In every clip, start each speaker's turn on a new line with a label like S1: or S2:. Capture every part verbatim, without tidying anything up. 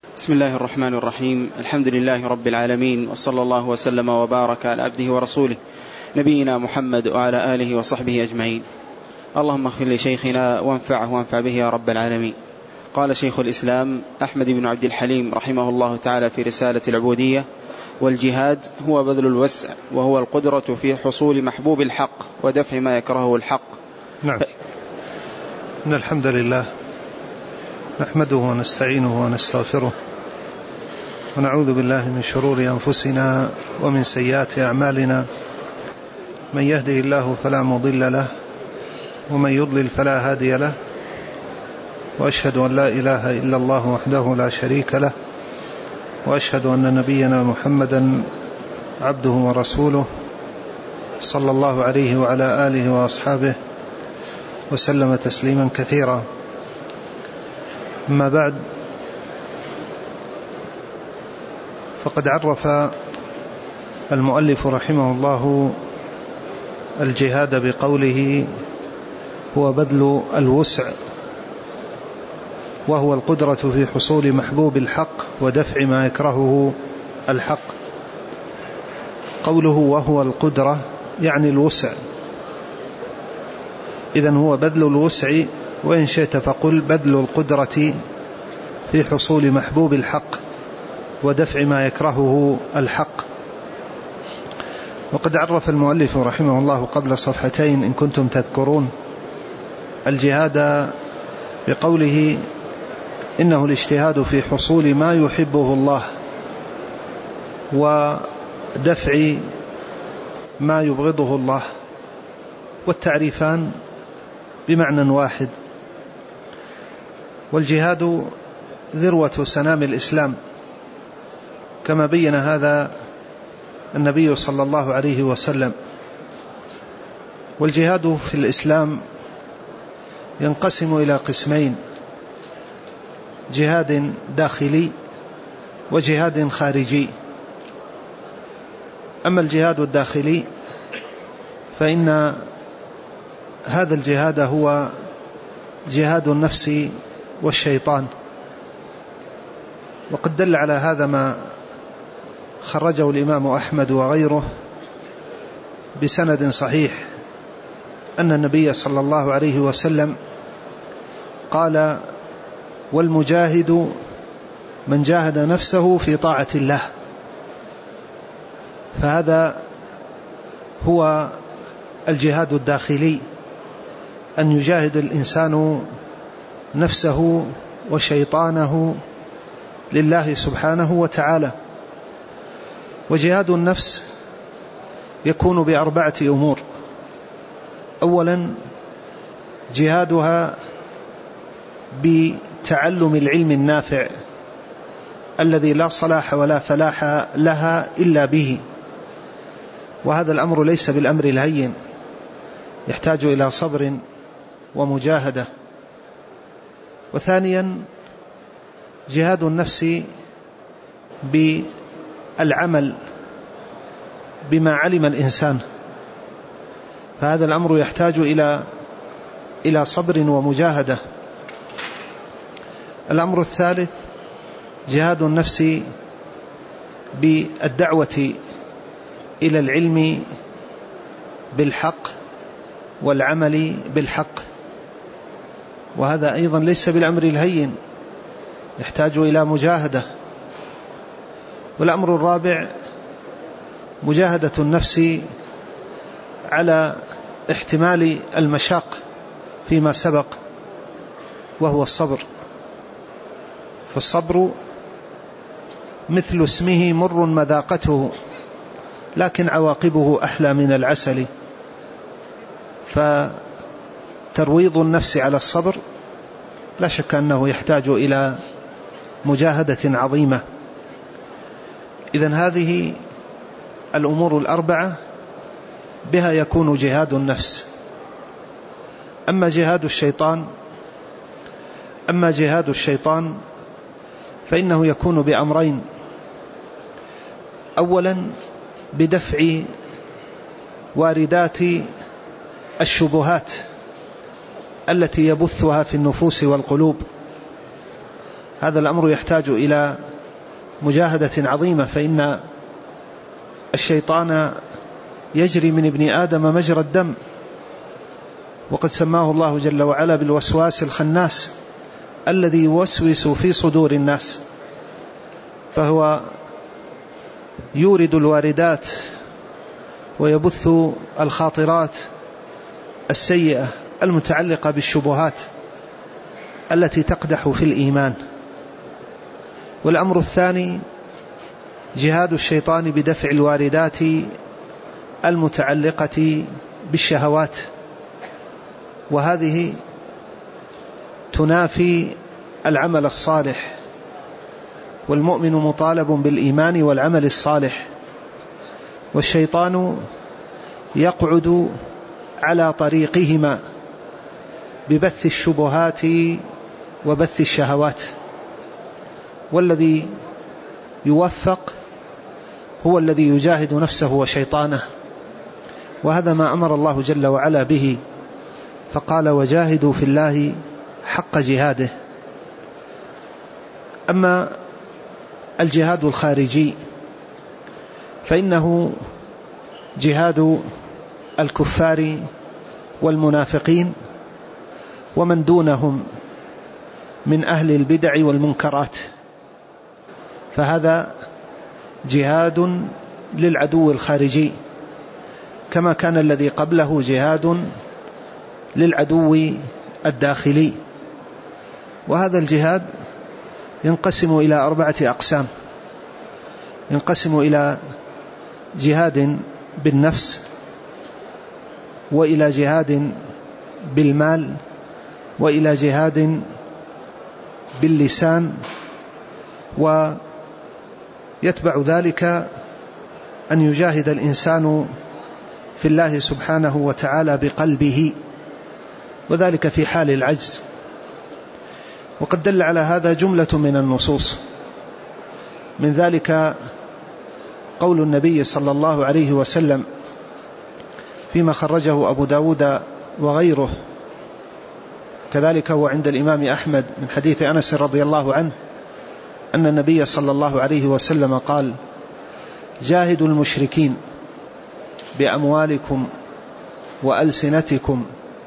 S1: بسم الله الرحمن الرحيم. الحمد لله رب العالمين، وصلى الله وسلم وبارك على عبده ورسوله نبينا محمد وعلى آله وصحبه أجمعين. اللهم اغفر لشيخنا وانفعه وانفع به يا رب العالمين. قال شيخ الإسلام أحمد بن عبد الحليم رحمه الله تعالى في رسالة العبودية: والجهاد هو بذل الوسع، وهو القدرة في حصول محبوب الحق ودفع ما يكرهه الحق.
S2: نعم. إن الحمد لله نحمده ونستعينه ونستغفره، ونعوذ بالله من شرور أنفسنا ومن سيئات أعمالنا. من يهده الله فلا مضل له، ومن يضلل فلا هادي له، وأشهد أن لا إله إلا الله وحده لا شريك له، وأشهد أن نبينا محمدا عبده ورسوله صلى الله عليه وعلى آله وأصحابه وسلم تسليما كثيرا. أما بعد، فقد عرف المؤلف رحمه الله الجهاد بقوله: هو بذل الوسع، وهو القدرة في حصول محبوب الحق ودفع ما يكرهه الحق. قوله وهو القدرة يعني الوسع، إذن هو بذل الوسع، وإن شئت فقل بذل القدرة في حصول محبوب الحق ودفع ما يكرهه الحق. وقد عرف المؤلف رحمه الله قبل صفحتين إن كنتم تذكرون الجهاد بقوله: إنه الاجتهاد في حصول ما يحبه الله ودفع ما يبغضه الله، والتعريفان بمعنى واحد. والجهاد ذروة سنام الإسلام، كما بين هذا النبي صلى الله عليه وسلم. والجهاد في الإسلام ينقسم إلى قسمين: جهاد داخلي وجهاد خارجي. أما الجهاد الداخلي فإن هذا الجهاد هو جهاد النفس والشيطان، وقد دل على هذا ما خرجه الإمام أحمد وغيره بسند صحيح أن النبي صلى الله عليه وسلم قال: والمجاهد من جاهد نفسه في طاعة الله. فهذا هو الجهاد الداخلي، أن يجاهد الإنسان نفسه وشيطانه لله سبحانه وتعالى. وجهاد النفس يكون بأربعة أمور: أولا جهادها بتعلم العلم النافع الذي لا صلاح ولا فلاح لها إلا به، وهذا الأمر ليس بالأمر الهين، يحتاج إلى صبر ومجاهدة. وثانيا جهاد النفس بالعمل بما علم الإنسان، فهذا الأمر يحتاج إلى إلى صبر ومجاهدة. الأمر الثالث جهاد النفس بالدعوة إلى العلم بالحق والعمل بالحق، وهذا أيضا ليس بالأمر الهين، يحتاج إلى مجاهدة. والأمر الرابع مجاهدة النفس على احتمال المشاق فيما سبق، وهو الصبر. فالصبر مثل اسمه مر مذاقته، لكن عواقبه أحلى من العسل. فترويض النفس على الصبر لا شك أنه يحتاج إلى مجاهدة عظيمة. إذن هذه الأمور الأربعة بها يكون جهاد النفس. أما جهاد الشيطان أما جهاد الشيطان فإنه يكون بأمرين: أولا بدفع واردات الشبهات التي يبثها في النفوس والقلوب، هذا الأمر يحتاج إلى مجاهدة عظيمة، فإن الشيطان يجري من ابن آدم مجرى الدم، وقد سماه الله جل وعلا بالوسواس الخناس الذي يوسوس في صدور الناس، فهو يورد الواردات ويبث الخاطرات السيئة المتعلقة بالشبهات التي تقدح في الإيمان. والأمر الثاني جهاد الشيطان بدفع الواردات المتعلقة بالشهوات، وهذه تنافي العمل الصالح، والمؤمن مطالب بالإيمان والعمل الصالح، والشيطان يقعد على طريقهما ببث الشبهات وبث الشهوات، والذي يوفق هو الذي يجاهد نفسه وشيطانه، وهذا ما أمر الله جل وعلا به، فقال وجاهدوا في الله حق جهاده. أما الجهاد الخارجي فإنه جهاد الكفار والمنافقين ومن دونهم من أهل البدع والمنكرات، فهذا جهاد للعدو الخارجي، كما كان الذي قبله جهاد للعدو الداخلي. وهذا الجهاد ينقسم إلى أربعة أقسام: ينقسم إلى جهاد بالنفس، وإلى جهاد بالمال، وإلى جهاد باللسان، ويتبع ذلك أن يجاهد الإنسان في الله سبحانه وتعالى بقلبه، وذلك في حال العجز. وقد دل على هذا جملة من النصوص، من ذلك قول النبي صلى الله عليه وسلم فيما خرجه أبو داود وغيره، كذلك هو عند الإمام أحمد من حديث أنس رضي الله عنه أن النبي صلى الله عليه وسلم قال: جاهدوا المشركين بأموالكم وألسنتكم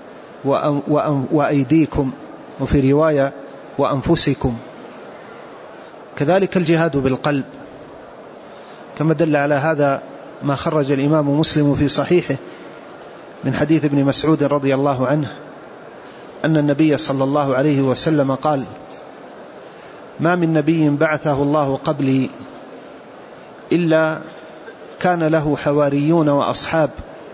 S2: وأيديكم، وفي رواية وأنفسكم. كذلك الجهاد بالقلب، كما دل على هذا ما خرج الإمام مسلم في صحيحه من حديث ابن مسعود رضي الله عنه أن النبي صلى الله عليه وسلم قال: ما من نبي بعثه الله قبلي إلا كان له حواريون وأصحاب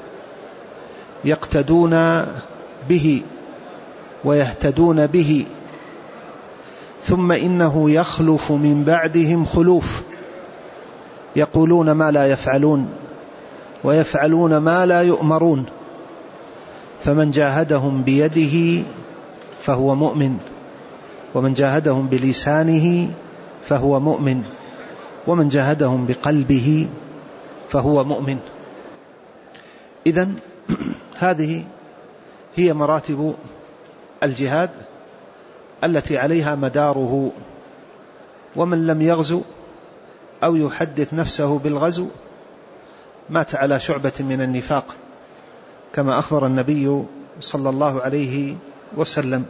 S2: يقتدون به ويهتدون به، ثم إنه يخلف من بعدهم خلوف يقولون ما لا يفعلون ويفعلون ما لا يؤمرون، فمن جاهدهم بيده فهو مؤمن، ومن جاهدهم بلسانه فهو مؤمن، ومن جاهدهم بقلبه فهو مؤمن. إذن هذه هي مراتب الجهاد التي عليها مداره، ومن لم يغزو أو يحدث نفسه بالغزو مات على شعبة من النفاق، كما أخبر النبي صلى الله عليه وسلم.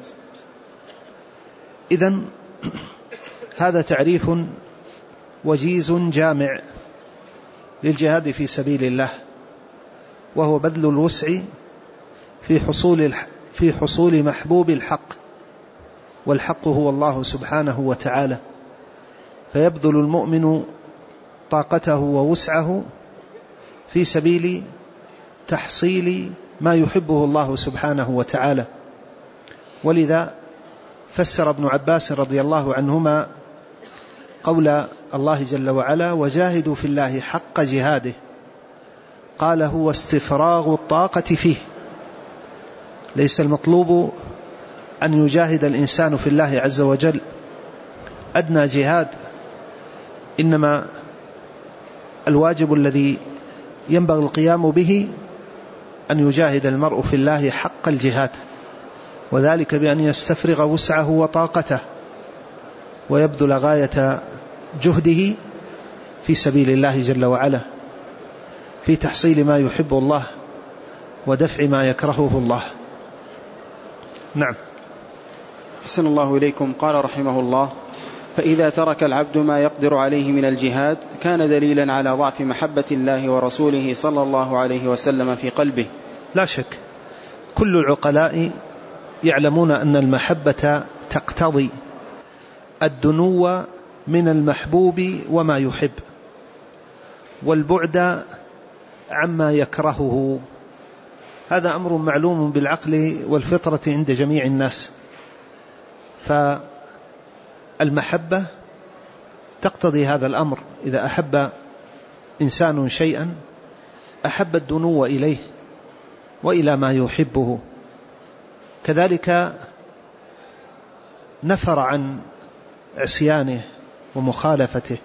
S2: إذن هذا تعريف وجيز جامع للجهاد في سبيل الله، وهو بذل الوسع في حصول في حصول محبوب الحق، والحق هو الله سبحانه وتعالى، فيبذل المؤمن طاقته ووسعه في سبيل تحصيل ما يحبه الله سبحانه وتعالى. ولذا فسر ابن عباس رضي الله عنهما قول الله جل وعلا: وجاهدوا في الله حق جهاده، قال: هو استفراغ الطاقة فيه. ليس المطلوب أن يجاهد الإنسان في الله عز وجل أدنى جهاد، إنما الواجب الذي ينبغي القيام به أن يجاهد المرء في الله حق الجهاد، وذلك بأن يستفرغ وسعه وطاقته ويبذل غاية جهده في سبيل الله جل وعلا في تحصيل ما يحب الله ودفع ما يكرهه الله. نعم.
S1: أحسن الله إليكم. قال رحمه الله: فإذا ترك العبد ما يقدر عليه من الجهاد كان دليلا على ضعف محبة الله ورسوله صلى الله عليه وسلم في قلبه.
S2: لا شك كل العقلاء يعلمون أن المحبة تقتضي الدنو من المحبوب وما يحب والبعد عما يكرهه. هذا أمر معلوم بالعقل والفطرة عند جميع الناس. فالمحبة تقتضي هذا الأمر. إذا أحب إنسان شيئا أحب الدنو إليه وإلى ما يحبه. كذلك نفر عن عصيانه ومخالفته.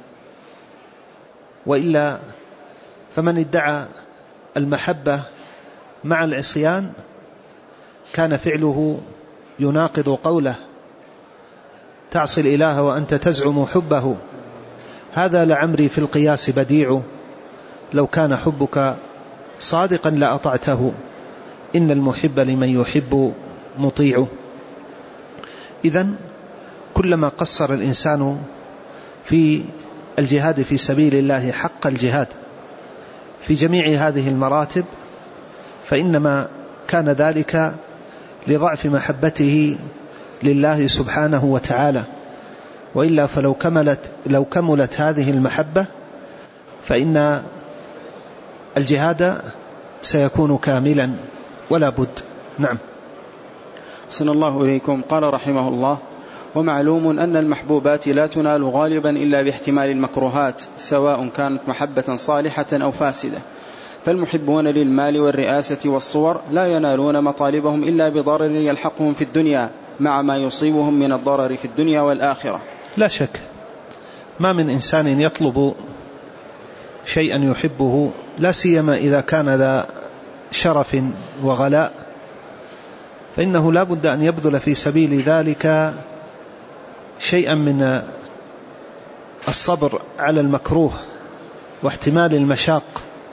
S2: وإلا فمن ادعى المحبة مع العصيان كان فعله يناقض قوله: تعصي الإله وأنت تزعم حبه، هذا لعمري في القياس بديع، لو كان حبك صادقا لأطعته، إن المحب لمن يحب مطيع. إذن كلما قصر الإنسان في الجهاد في سبيل الله حق الجهاد في جميع هذه المراتب فإنما كان ذلك لضعف محبته لله سبحانه وتعالى. وإلا فلو كملت, لو كملت هذه المحبة فإن الجهاد سيكون كاملا ولا بد. نعم.
S1: أحسن الله إليكم. قال رحمه الله: ومعلوم أن المحبوبات لا تنال غالبا إلا باحتمال المكروهات سواء كانت محبة صالحة أو فاسدة، فالمحبون للمال والرئاسة والصور لا ينالون مطالبهم إلا بضرر يلحقهم في الدنيا مع ما يصيبهم من الضرر في الدنيا والآخرة.
S2: لا شك ما من إنسان يطلب شيئا يحبه، لا سيما إذا كان ذا شرف وغلاء، فإنه لا بد أن يبذل في سبيل ذلك شيئا من الصبر على المكروه واحتمال المشاق.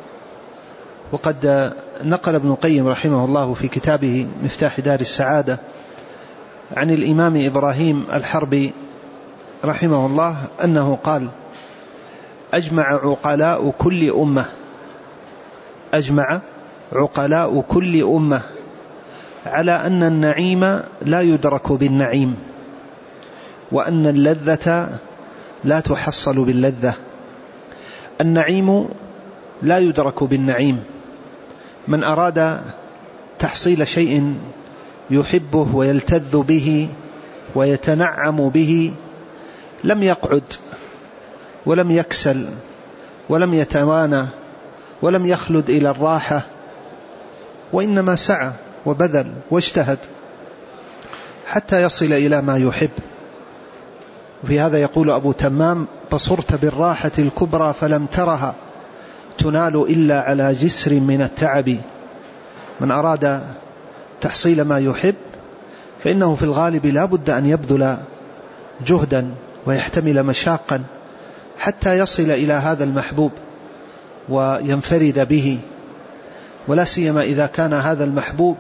S2: وقد نقل ابن القيم رحمه الله في كتابه مفتاح دار السعادة عن الإمام إبراهيم الحربي رحمه الله أنه قال: أجمع عقلاء كل أمة أجمع عقلاء كل أمة على أن النعيم لا يدرك بالنعيم، وأن اللذة لا تحصل باللذة. النعيم لا يدرك بالنعيم. من أراد تحصيل شيء يحبه ويلتذ به ويتنعم به لم يقعد ولم يكسل ولم يتوانى ولم يخلد إلى الراحة، وإنما سعى وبذل واجتهد حتى يصل إلى ما يحب. وفي هذا يقول أبو تمام: بصرت بالراحة الكبرى فلم ترها تنال إلا على جسر من التعب. من أراد تحصيل ما يحب فإنه في الغالب لا بد أن يبذل جهدا ويحتمل مشاقا حتى يصل إلى هذا المحبوب وينفرد به، ولا سيما إذا كان هذا المحبوب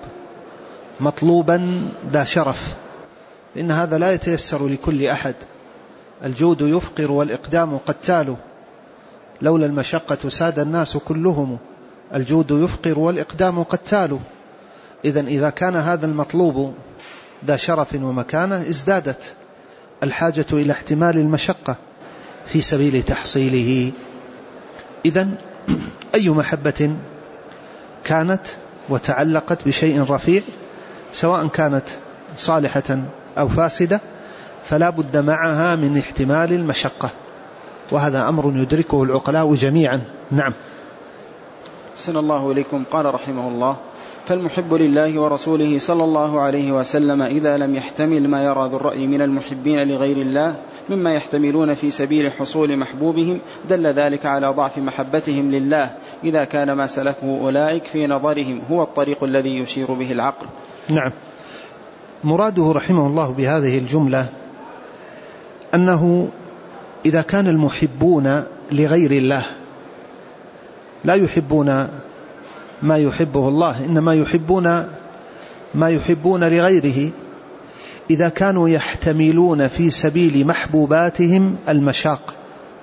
S2: مطلوبا ذا شرف، إن هذا لا يتيسر لكل أحد. الجود يفقر والإقدام قتال، لولا المشقة ساد الناس كلهم، الجود يفقر والإقدام قتال. إذن إذا كان هذا المطلوب ذا شرف ومكانة ازدادت الحاجة إلى احتمال المشقة في سبيل تحصيله. إذن أي محبة كانت وتعلقت بشيء رفيع سواء كانت صالحة أو فاسدة فلا بد معها من احتمال المشقة، وهذا أمر يدركه العقلاء جميعا. نعم.
S1: أحسن الله إليكم. قال رحمه الله: فالمحب لله ورسوله صلى الله عليه وسلم إذا لم يحتمل ما يرى ذو الرأي من المحبين لغير الله مما يحتملون في سبيل حصول محبوبهم دل ذلك على ضعف محبتهم لله إذا كان ما سلكه أولئك في نظرهم هو الطريق الذي يشير به العقل.
S2: نعم. مراده رحمه الله بهذه الجملة أنه إذا كان المحبون لغير الله لا يحبون ما يحبه الله، إنما يحبون ما يحبون لغيره، إذا كانوا يحتملون في سبيل محبوباتهم المشاق،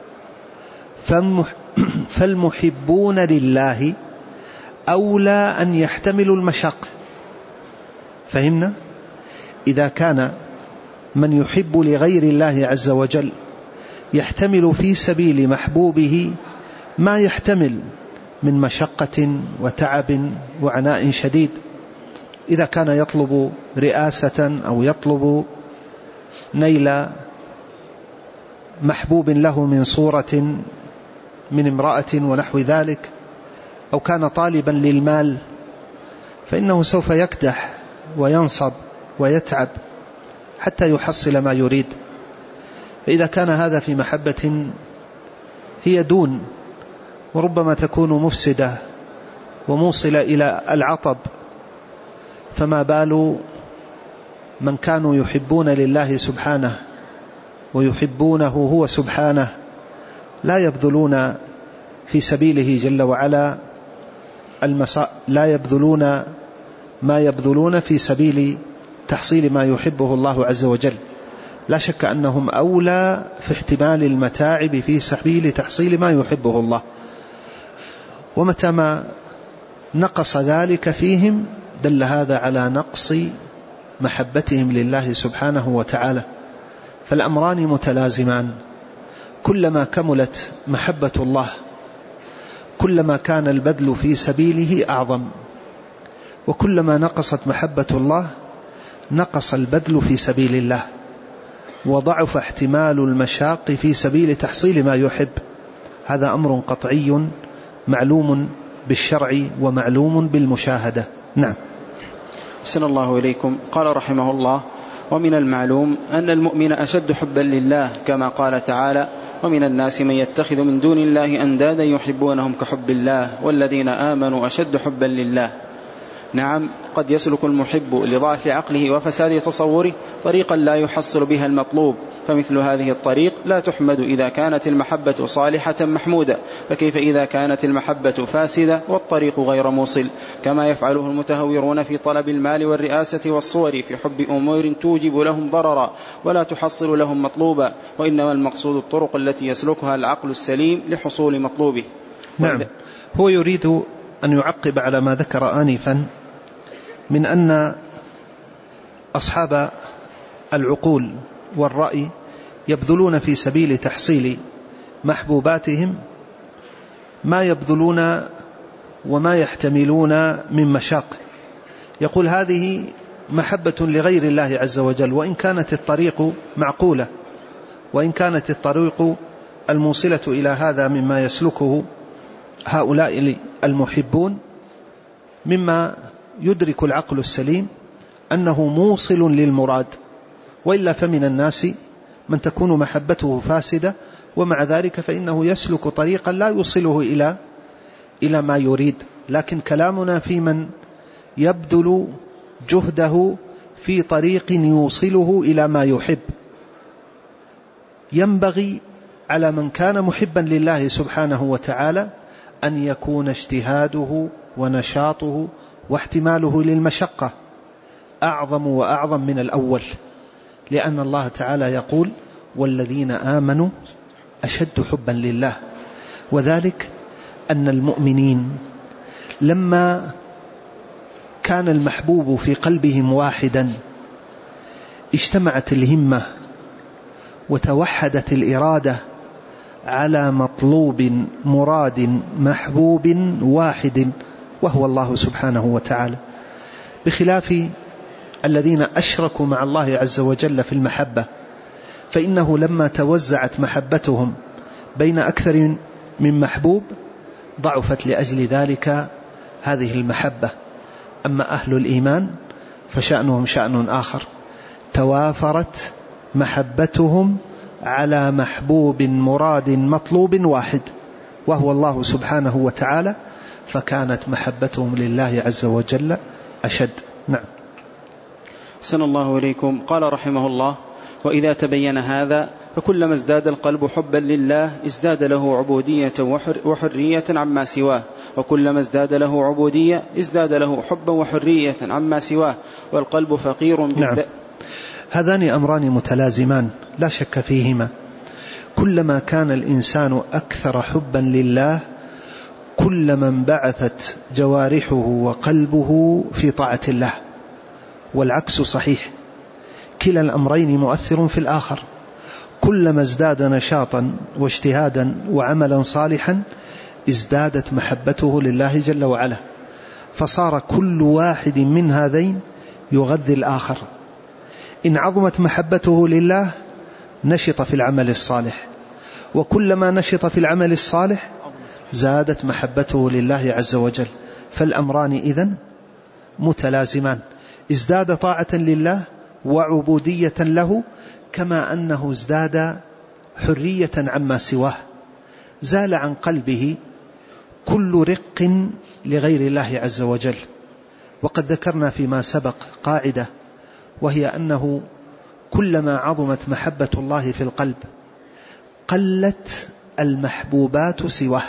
S2: فالمحبون لله أولى أن يحتملوا المشاق. فهمنا؟ إذا كان من يحب لغير الله عز وجل يحتمل في سبيل محبوبه ما يحتمل من مشقة وتعب وعناء شديد، إذا كان يطلب رئاسة أو يطلب نيل محبوب له من صورة من امرأة ونحو ذلك، أو كان طالبا للمال، فإنه سوف يكدح وينصب ويتعب حتى يحصل ما يريد. فإذا كان هذا في محبة هي دون وربما تكون مفسدة وموصلة إلى العطب، فما بال من كانوا يحبون لله سبحانه ويحبونه هو سبحانه، لا يبذلون في سبيله جل وعلا المساء، لا يبذلون ما يبذلون في سبيل تحصيل ما يحبه الله عز وجل. لا شك أنهم أولى في احتمال المتاعب في سبيل تحصيل ما يحبه الله، ومتى ما نقص ذلك فيهم دل هذا على نقص محبتهم لله سبحانه وتعالى. فالأمران متلازمان، كلما كملت محبة الله كلما كان البذل في سبيله أعظم، وكلما نقصت محبة الله نقص البذل في سبيل الله، وضعف احتمال المشاق في سبيل تحصيل ما يحب. هذا أمر قطعي معلوم بالشرع ومعلوم بالمشاهدة. نعم.
S1: أحسن الله إليكم. قال رحمه الله: ومن المعلوم أن المؤمن أشد حبا لله، كما قال تعالى: ومن الناس من يتخذ من دون الله أندادا يحبونهم كحب الله والذين آمنوا أشد حبا لله. نعم، قد يسلك المحب لضعف عقله وفساد تصوره طريقا لا يحصل بها المطلوب، فمثل هذه الطريق لا تحمد إذا كانت المحبة صالحة محمودة، فكيف إذا كانت المحبة فاسدة والطريق غير موصل، كما يفعله المتهورون في طلب المال والرئاسة والصور في حب أمور توجب لهم ضررا ولا تحصل لهم مطلوبا، وإنما المقصود الطرق التي يسلكها العقل السليم لحصول مطلوبه.
S2: نعم. هو يريد أن يعقب على ما ذكر آنفا من أن أصحاب العقول والرأي يبذلون في سبيل تحصيل محبوباتهم ما يبذلون وما يحتملون من مشاق. يقول هذه محبة لغير الله عز وجل، وإن كانت الطريق معقولة، وإن كانت الطريق الموصلة إلى هذا مما يسلكه هؤلاء المحبون، مما يدرك العقل السليم أنه موصل للمراد، وإلا فمن الناس من تكون محبته فاسدة ومع ذلك فإنه يسلك طريقا لا يوصله إلى إلى ما يريد. لكن كلامنا في من يبذل جهده في طريق يوصله إلى ما يحب. ينبغي على من كان محبا لله سبحانه وتعالى أن يكون اجتهاده ونشاطه واحتماله للمشقة أعظم وأعظم من الأول، لأن الله تعالى يقول: والذين آمنوا أشد حبا لله. وذلك أن المؤمنين لما كان المحبوب في قلبهم واحدا اجتمعت الهمة وتوحدت الإرادة على مطلوب مراد محبوب واحد وهو الله سبحانه وتعالى، بخلاف الذين أشركوا مع الله عز وجل في المحبة، فإنه لما توزعت محبتهم بين أكثر من محبوب ضعفت لأجل ذلك هذه المحبة. أما أهل الإيمان فشأنهم شأن آخر، توافرت محبتهم على محبوب مراد مطلوب واحد وهو الله سبحانه وتعالى، فكانت محبتهم لله عز وجل أشد. نعم.
S1: أحسن الله إليكم. قال رحمه الله: وإذا تبين هذا فكلما ازداد القلب حبا لله ازداد له عبودية وحرية عما سواه، وكلما ازداد له عبودية ازداد له حبا وحرية عما سواه، والقلب فقير بالد...
S2: نعم. هذان أمران متلازمان لا شك فيهما. كلما كان الإنسان أكثر حبا لله كلما انبعثت جوارحه وقلبه في طاعة الله، والعكس صحيح، كلا الأمرين مؤثر في الآخر. كلما ازداد نشاطا واجتهادا وعملا صالحا ازدادت محبته لله جل وعلا، فصار كل واحد من هذين يغذي الآخر. إن عظمت محبته لله نشط في العمل الصالح، وكلما نشط في العمل الصالح زادت محبته لله عز وجل. فالأمران إذن متلازمان، ازداد طاعة لله وعبودية له، كما أنه ازداد حرية عما سواه، زال عن قلبه كل رق لغير الله عز وجل. وقد ذكرنا فيما سبق قاعدة، وهي أنه كلما عظمت محبة الله في القلب قلت المحبوبات سواه،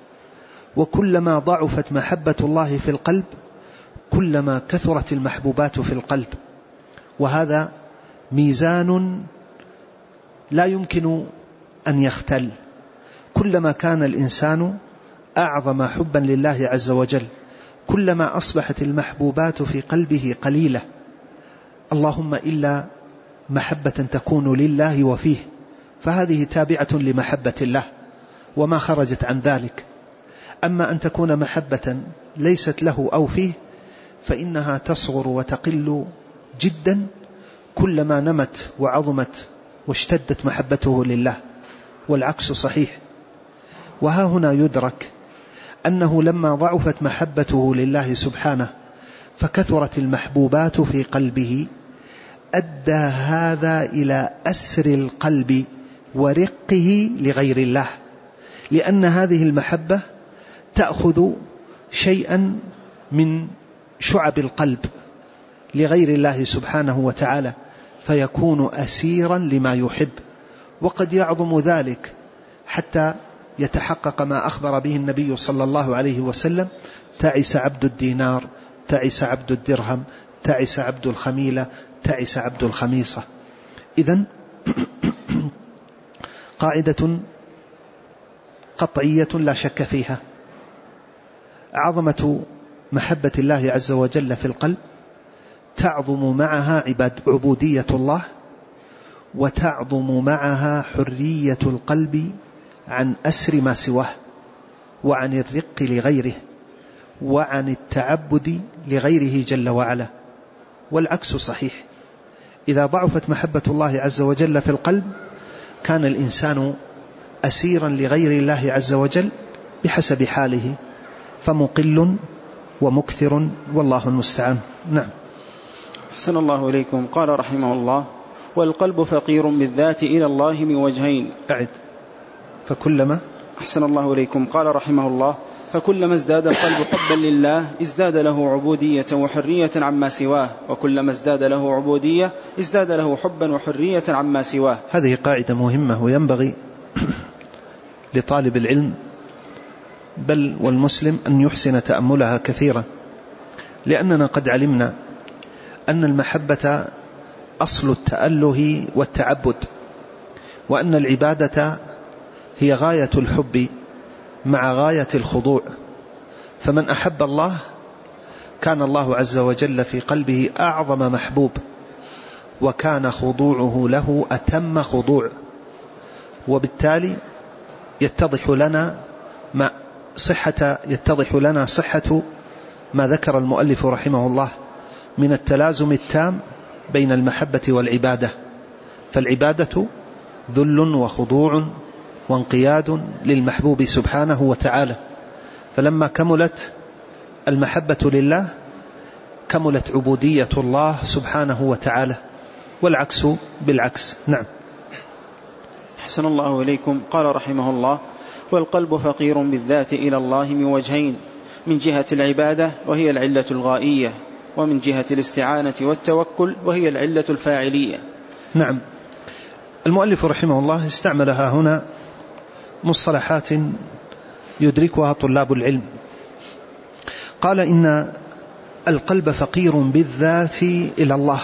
S2: وكلما ضعفت محبة الله في القلب كلما كثرت المحبوبات في القلب. وهذا ميزان لا يمكن أن يختل. كلما كان الإنسان أعظم حبا لله عز وجل كلما أصبحت المحبوبات في قلبه قليلة، اللهم إلا محبة تكون لله وفيه، فهذه تابعة لمحبة الله وما خرجت عن ذلك. أما أن تكون محبة ليست له أو فيه فإنها تصغر وتقل جدا كلما نمت وعظمت واشتدت محبته لله، والعكس صحيح. وها هنا يدرك أنه لما ضعفت محبته لله سبحانه فكثرت المحبوبات في قلبه أدى هذا إلى أسر القلب ورقه لغير الله، لأن هذه المحبة تأخذ شيئا من شعب القلب لغير الله سبحانه وتعالى، فيكون أسيرا لما يحب. وقد يعظم ذلك حتى يتحقق ما أخبر به النبي صلى الله عليه وسلم: تعس عبد الدينار، تعس عبد الدرهم، تعس عبد الخميلة، تعس عبد الخميصة. إذن قاعدة قطعية لا شك فيها: عظمة محبة الله عز وجل في القلب تعظم معها عباد عبودية الله، وتعظم معها حرية القلب عن أسر ما سواه، وعن الرق لغيره، وعن التعبد لغيره جل وعلا. والعكس صحيح، إذا ضعفت محبة الله عز وجل في القلب كان الإنسان أسيرا لغير الله عز وجل بحسب حاله، فمقل ومكثر، والله المستعان. نعم.
S1: أحسن الله إليكم. قال رحمه الله: والقلب فقير بالذات إلى الله من وجهين.
S2: أعد. فكلما
S1: أحسن الله إليكم. قال رحمه الله: فكلما ازداد القلب حبا لله ازداد له عبودية وحرية عما سواه، وكلما ازداد له عبودية ازداد له حبا وحرية عما سواه.
S2: هذه قاعدة مهمة، وينبغي لطالب العلم بل والمسلم أن يحسن تأملها كثيرا، لأننا قد علمنا أن المحبة أصل التأله والتعبد، وأن العبادة هي غاية الحب مع غاية الخضوع. فمن أحب الله كان الله عز وجل في قلبه أعظم محبوب، وكان خضوعه له أتم خضوع. وبالتالي يتضح لنا ما صحة يتضح لنا صحة ما ذكر المؤلف رحمه الله من التلازم التام بين المحبة والعبادة. فالعبادة ذل وخضوع وانقياد للمحبوب سبحانه وتعالى، فلما كملت المحبة لله كملت عبودية الله سبحانه وتعالى، والعكس بالعكس. نعم.
S1: أحسن الله إليكم. قال رحمه الله: والقلب فقير بالذات إلى الله من وجهين: من جهة العبادة وهي العلة الغائية، ومن جهة الاستعانة والتوكل وهي العلة الفاعلية.
S2: نعم. المؤلف رحمه الله استعملها هنا مصطلحات يدركها طلاب العلم. قال إن القلب فقير بالذات إلى الله.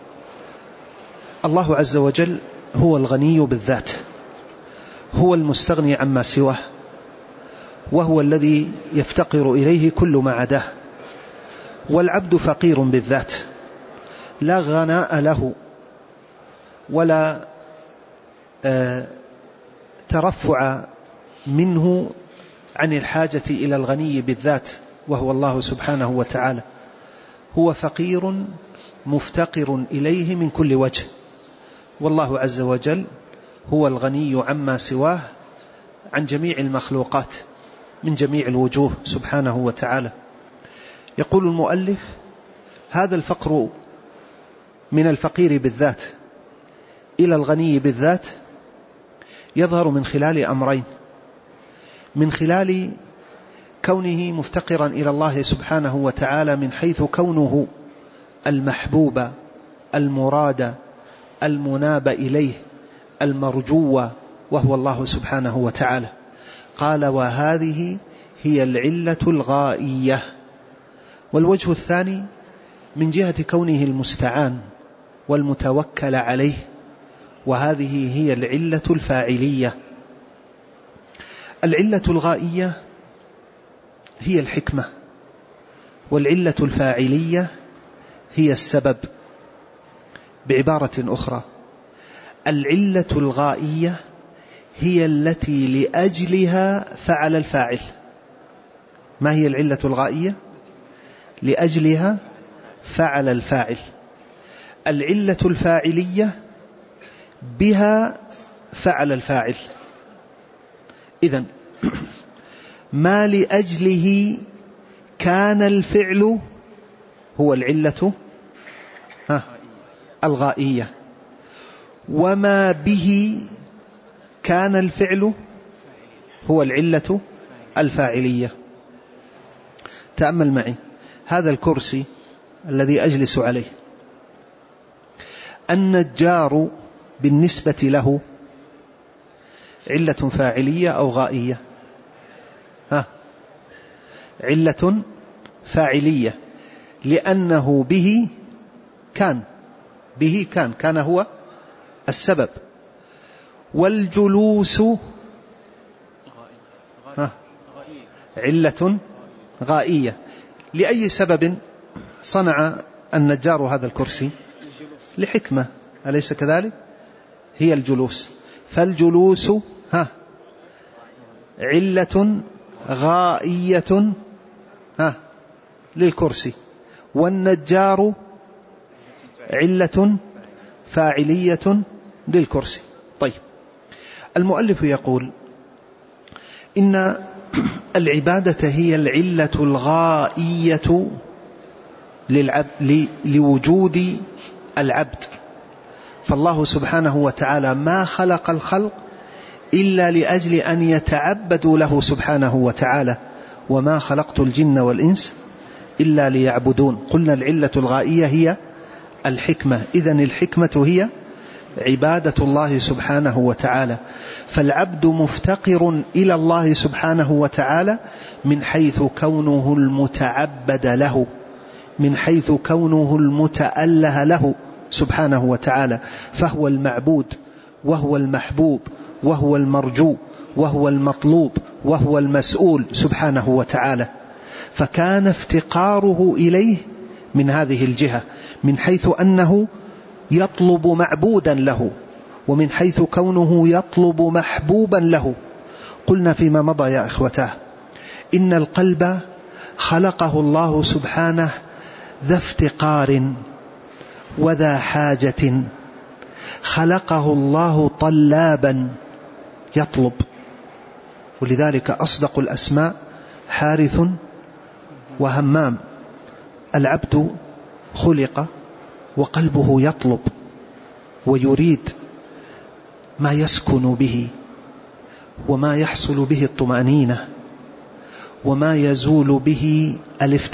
S2: الله عز وجل هو الغني بالذات، هو المستغني عما سواه، وهو الذي يفتقر إليه كل ما عداه. والعبد فقير بالذات، لا غناء له ولا ترفع منه عن الحاجة إلى الغني بالذات وهو الله سبحانه وتعالى. هو فقير مفتقر إليه من كل وجه، والله عز وجل هو الغني عما سواه عن جميع المخلوقات من جميع الوجوه سبحانه وتعالى. يقول المؤلف: هذا الفقر من الفقير بالذات إلى الغني بالذات يظهر من خلال أمرين: من خلال كونه مفتقرا إلى الله سبحانه وتعالى من حيث كونه المحبوب المراد المناب إليه المرجو وهو الله سبحانه وتعالى. قال: وهذه هي العلة الغائية. والوجه الثاني من جهة كونه المستعان والمتوكل عليه، وهذه هي العلة الفاعلية. العلة الغائية هي الحكمة، والعلة الفاعلية هي السبب. بعبارة أخرى، العلة الغائية هي التي لأجلها فعل الفاعل. ما هي العلة الغائية؟ لأجلها فعل الفاعل. العلة الفاعلية بها فعل الفاعل. إذن ما لأجله كان الفعل هو العلة الغائية، وما به كان الفعل هو العلة الفاعلية. تأمل معي هذا الكرسي الذي أجلس عليه، النجار بالنسبة له علة فاعلية أو غائية؟ ها، علة فاعلية، لأنه به كان به كان كان هو السبب. والجلوس ها علة غائية. لأي سبب صنع النجار هذا الكرسي؟ لحكمة، أليس كذلك؟ هي الجلوس. فالجلوس ها علة غائية ها للكرسي، والنجار علة فاعلية للكرسي. طيب، المؤلف يقول إن العبادة هي العلة الغائية للعبد لوجود العبد. فالله سبحانه وتعالى ما خلق الخلق إلا لأجل أن يتعبدوا له سبحانه وتعالى: وما خلقت الجن والإنس إلا ليعبدون. قلنا العلة الغائية هي الحكمة. إذن الحكمة هي عبادة الله سبحانه وتعالى. فالعبد مفتقر إلى الله سبحانه وتعالى من حيث كونه المتعبد له، من حيث كونه المتأله له سبحانه وتعالى. فهو المعبود وهو المحبوب وهو المرجو وهو المطلوب وهو المسؤول سبحانه وتعالى. فكان افتقاره إليه من هذه الجهة، من حيث أنه يطلب معبودا له، ومن حيث كونه يطلب محبوبا له. قلنا فيما مضى يا إخوتاه إن القلب خلقه الله سبحانه ذا افتقار وذا حاجة، خلقه الله طلابا يطلب. ولذلك أصدق الأسماء حارث وهمام. العبد خلق وقلبه يطلب ويريد ما يسكن به وما يحصل به الطمأنينة وما يزول به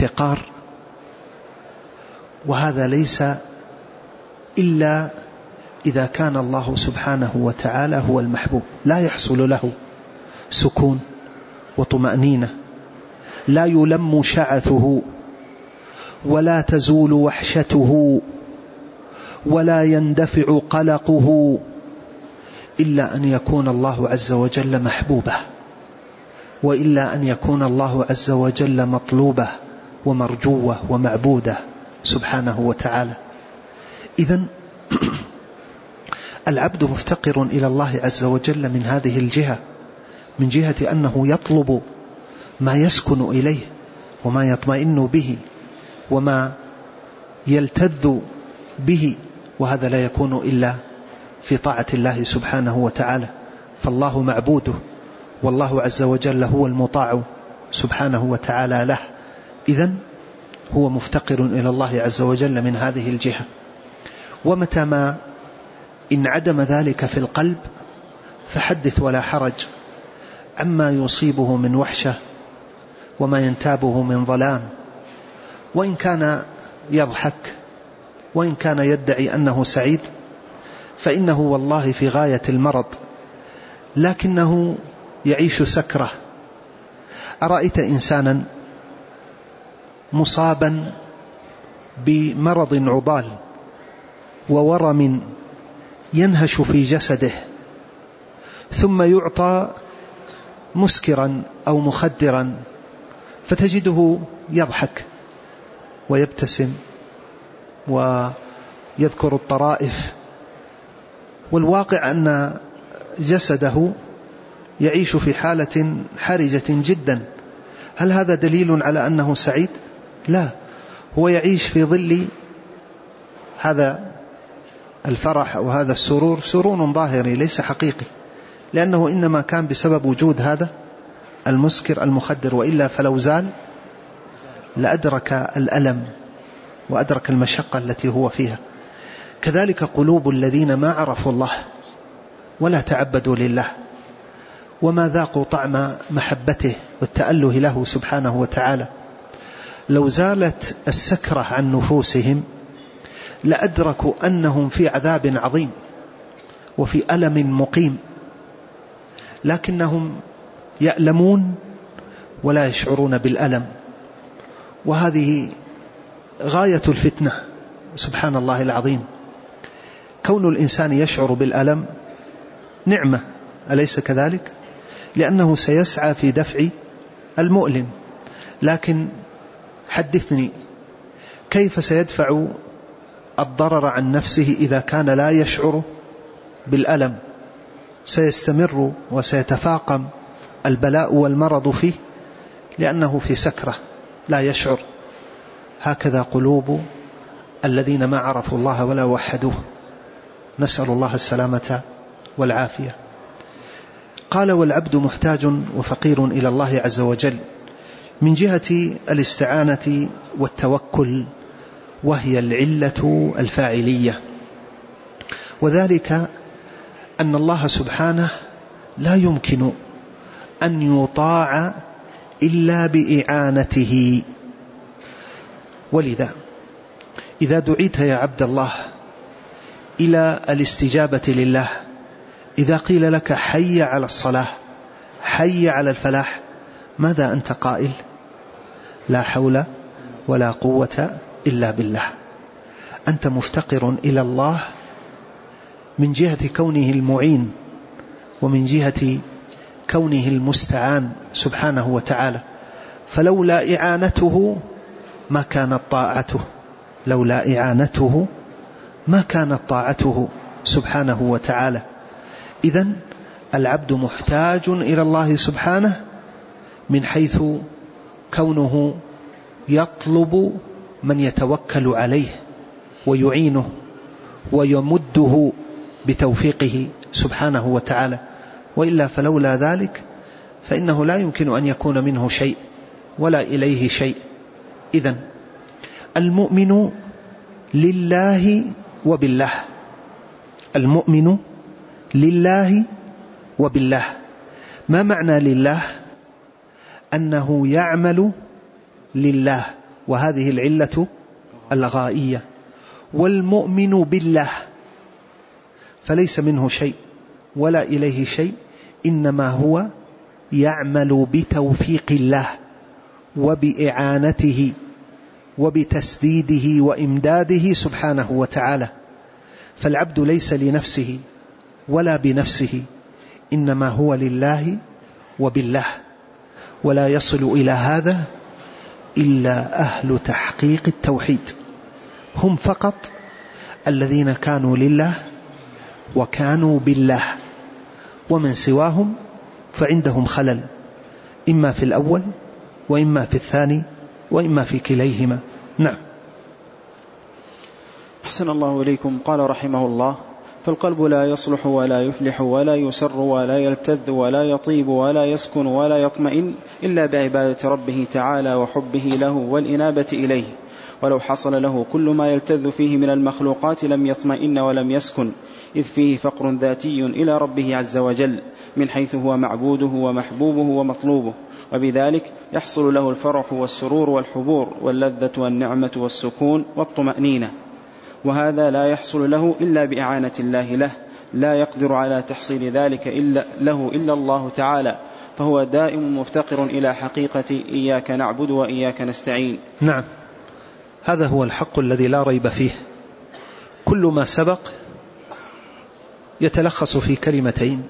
S2: الافتقار. وهذا ليس إلا إذا كان الله سبحانه وتعالى هو المحبوب لا يحصل له سكون وطمأنينة، لا يلم شعثه ولا تزول وحشته ولا يندفع قلقه إلا أن يكون الله عز وجل محبوبه، وإلا أن يكون الله عز وجل مطلوبه ومرجوه ومعبوده سبحانه وتعالى. إذن العبد مفتقر إلى الله عز وجل من هذه الجهة، من جهة أنه يطلب ما يسكن إليه وما يطمئن به وما يلتذ به، وهذا لا يكون إلا في طاعة الله سبحانه وتعالى، فالله معبوده والله عز وجل هو المطاع سبحانه وتعالى له. إذن هو مفتقر إلى الله عز وجل من هذه الجهة. ومتى ما انعدم ذلك في القلب فحدث ولا حرج عما يصيبه من وحشة وما ينتابه من ظلام، وإن كان يضحك وإن كان يدعي أنه سعيد فإنه والله في غاية المرض، لكنه يعيش سكرة. أرأيت إنسانا مصابا بمرض عضال وورم ينهش في جسده، ثم يعطى مسكرا أو مخدرا فتجده يضحك ويبتسم ويذكر الطرائف، والواقع أن جسده يعيش في حالة حرجة جدا. هل هذا دليل على أنه سعيد؟ لا، هو يعيش في ظل هذا الفرح وهذا السرور سرور ظاهري ليس حقيقي، لأنه إنما كان بسبب وجود هذا المسكر المخدر، وإلا فلو زال لأدرك الألم وأدرك المشقة التي هو فيها. كذلك قلوب الذين ما عرفوا الله ولا تعبدوا لله وما ذاقوا طعم محبته والتأله له سبحانه وتعالى، لو زالت السكرة عن نفوسهم لأدركوا أنهم في عذاب عظيم وفي ألم مقيم، لكنهم يألمون ولا يشعرون بالألم، وهذه غاية الفتنة سبحان الله العظيم. كون الإنسان يشعر بالألم نعمة، أليس كذلك؟ لأنه سيسعى في دفع المؤلم، لكن حدثني كيف سيدفع الضرر عن نفسه إذا كان لا يشعر بالألم؟ سيستمر وسيتفاقم البلاء والمرض فيه لأنه في سكرة لا يشعر. هكذا قلوب الذين ما عرفوا الله ولا وحدوه، نسأل الله السلامة والعافية. قال: والعبد محتاج وفقير إلى الله عز وجل من جهة الاستعانة والتوكل، وهي العلة الفاعلية، وذلك أن الله سبحانه لا يمكن أن يطاع إلا بإعانته. ولذا إذا دعيت يا عبد الله إلى الاستجابة لله، إذا قيل لك حي على الصلاة، حي على الفلاح، ماذا أنت قائل؟ لا حول ولا قوة إلا بالله. أنت مفتقر إلى الله من جهة كونه المعين ومن جهة كونه المستعان سبحانه وتعالى، فلولا إعانته ما كانت طاعته، لولا إعانته ما كانت طاعته سبحانه وتعالى. إذن العبد محتاج إلى الله سبحانه من حيث كونه يطلب من يتوكل عليه ويعينه ويمده بتوفيقه سبحانه وتعالى، وإلا فلولا ذلك فإنه لا يمكن أن يكون منه شيء ولا إليه شيء. إذن المؤمن لله وبالله، المؤمن لله وبالله. ما معنى لله؟ أنه يعمل لله، وهذه العلة الغائية. والمؤمن بالله فليس منه شيء ولا إليه شيء، إنما هو يعمل بتوفيق الله وبإعانته وبتسديده وإمداده سبحانه وتعالى. فالعبد ليس لنفسه ولا بنفسه، إنما هو لله وبالله، ولا يصل إلى هذا إلا أهل تحقيق التوحيد، هم فقط الذين كانوا لله وكانوا بالله، ومن سواهم فعندهم خلل، إما في الأول وإما في الثاني وإما في كليهما. نعم.
S1: أحسن الله إليكم. قال رحمه الله: فالقلب لا يصلح ولا يفلح ولا يسر ولا يلتذ ولا يطيب ولا يسكن ولا يطمئن إلا بعبادة ربه تعالى وحبه له والإنابة إليه، ولو حصل له كل ما يلتذ فيه من المخلوقات لم يطمئن ولم يسكن، إذ فيه فقر ذاتي إلى ربه عز وجل من حيث هو معبوده ومحبوبه ومطلوبه، وبذلك يحصل له الفرح والسرور والحبور واللذة والنعمة والسكون والطمأنينة، وهذا لا يحصل له إلا بإعانة الله له، لا يقدر على تحصيل ذلك إلا له إلا الله تعالى، فهو دائم مفتقر إلى حقيقة إياك نعبد وإياك نستعين.
S2: نعم، هذا هو الحق الذي لا ريب فيه. كل ما سبق يتلخص في كلمتين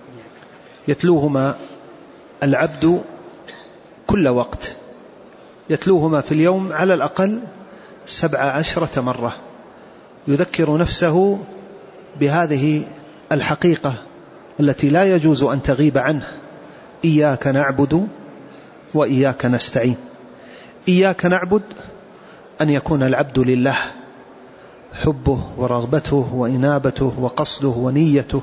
S2: يتلوهما العبد كل وقت، يتلوهما في اليوم على الأقل سبع عشرة مرة، يذكر نفسه بهذه الحقيقة التي لا يجوز أن تغيب عنه: إياك نعبد وإياك نستعين. إياك نعبد أن يكون العبد لله، حبه ورغبته وإنابته وقصده ونيته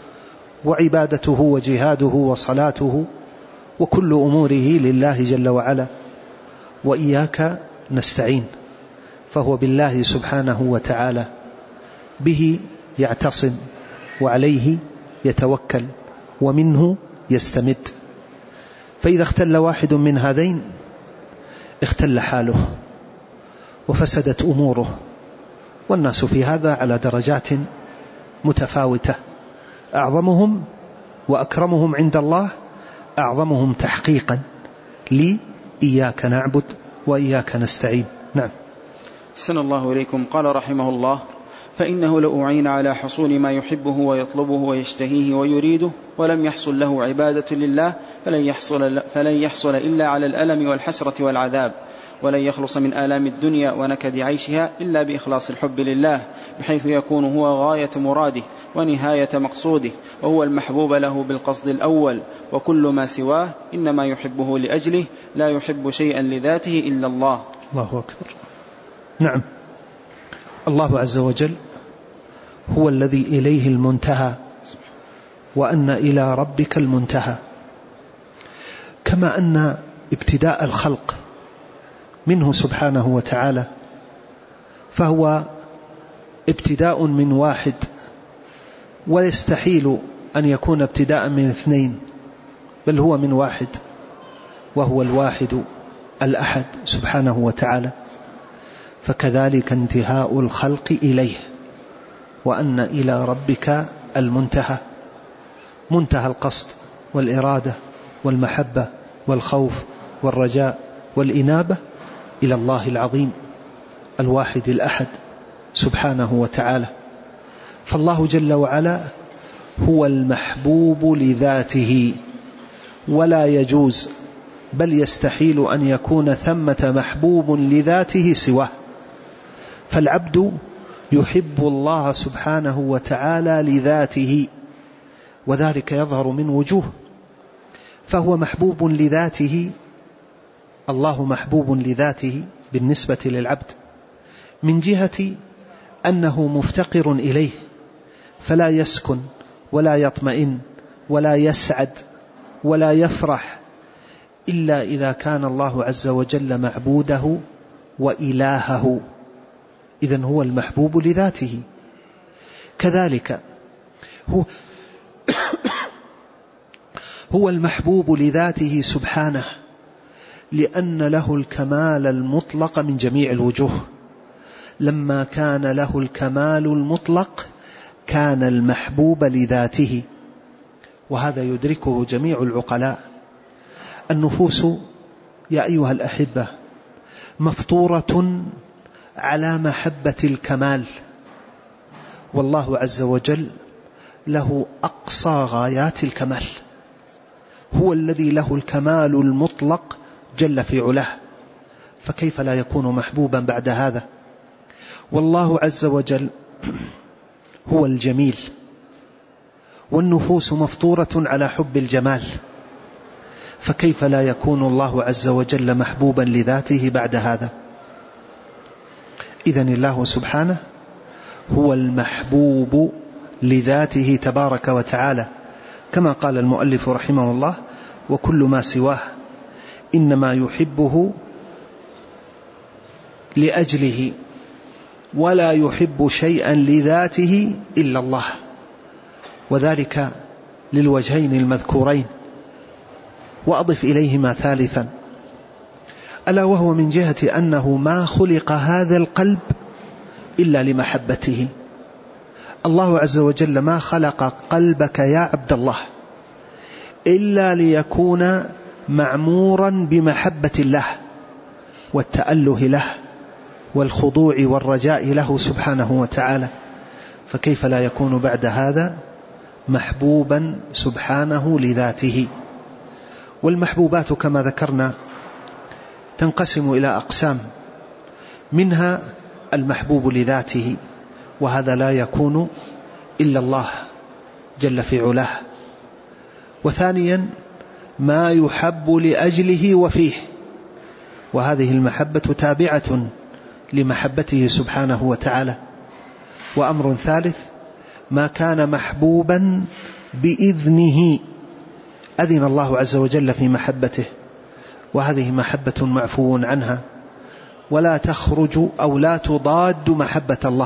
S2: وعبادته وجهاده وصلاته وكل أموره لله جل وعلا. وإياك نستعين، فهو بالله سبحانه وتعالى، به يعتصم وعليه يتوكل ومنه يستمد. فإذا اختل واحد من هذين اختل حاله وفسدت أموره، والناس في هذا على درجات متفاوتة، أعظمهم وأكرمهم عند الله أعظمهم تحقيقا لإياك نعبد وإياك نستعين. نعم.
S1: أحسن الله إليكم. قال رحمه الله: فإنه لو أعين على حصول ما يحبه ويطلبه ويشتهيه ويريده ولم يحصل له عبادة لله فلن يحصل, فلن يحصل إلا على الألم والحسرة والعذاب، ولن يخلص من آلام الدنيا ونكد عيشها إلا بإخلاص الحب لله، بحيث يكون هو غاية مراده ونهاية مقصوده، وهو المحبوب له بالقصد الأول، وكل ما سواه إنما يحبه لأجله، لا يحب شيئا لذاته إلا الله.
S2: الله أكبر. نعم، الله عز وجل هو الذي إليه المنتهى، وأن إلى ربك المنتهى. كما أن ابتداء الخلق منه سبحانه وتعالى، فهو ابتداء من واحد، ويستحيل أن يكون ابتداء من اثنين، بل هو من واحد، وهو الواحد الأحد سبحانه وتعالى. فكذلك انتهاء الخلق إليه، وأن إلى ربك المنتهى، منتهى القصد والإرادة والمحبة والخوف والرجاء والإنابة إلى الله العظيم الواحد الأحد سبحانه وتعالى. فالله جل وعلا هو المحبوب لذاته، ولا يجوز بل يستحيل أن يكون ثمة محبوب لذاته سواه. فالعبد يحب الله سبحانه وتعالى لذاته، وذلك يظهر من وجوه، فهو محبوب لذاته، الله محبوب لذاته بالنسبة للعبد، من جهة أنه مفتقر إليه، فلا يسكن ولا يطمئن ولا يسعد ولا يفرح إلا إذا كان الله عز وجل معبوده وإلهه، إذن هو المحبوب لذاته. كذلك هو هو المحبوب لذاته سبحانه، لأن له الكمال المطلق من جميع الوجوه. لما كان له الكمال المطلق كان المحبوب لذاته، وهذا يدركه جميع العقلاء. النفوس يا أيها الأحبة مفطورة على محبة الكمال، والله عز وجل له أقصى غايات الكمال، هو الذي له الكمال المطلق جل في علاه، فكيف لا يكون محبوبا بعد هذا؟ والله عز وجل هو الجميل، والنفوس مفطورة على حب الجمال، فكيف لا يكون الله عز وجل محبوبا لذاته بعد هذا؟ إذن الله سبحانه هو المحبوب لذاته تبارك وتعالى، كما قال المؤلف رحمه الله: وكل ما سواه إنما يحبه لأجله، ولا يحب شيئا لذاته إلا الله، وذلك للوجهين المذكورين. وأضف إليهما ثالثا، ألا وهو من جهة أنه ما خلق هذا القلب إلا لمحبته. الله عز وجل ما خلق قلبك يا عبد الله إلا ليكون معمورا بمحبة الله والتأله له والخضوع والرجاء له سبحانه وتعالى، فكيف لا يكون بعد هذا محبوبا سبحانه لذاته؟ والمحبوبات كما ذكرنا تنقسم إلى أقسام، منها المحبوب لذاته، وهذا لا يكون إلا الله جل في علاه. وثانيا ما يحب لأجله وفيه، وهذه المحبة تابعة لمحبته سبحانه وتعالى. وأمر ثالث ما كان محبوبا بإذنه، أذن الله عز وجل في محبته، وهذه محبة معفو عنها ولا تخرج أو لا تضاد محبة الله.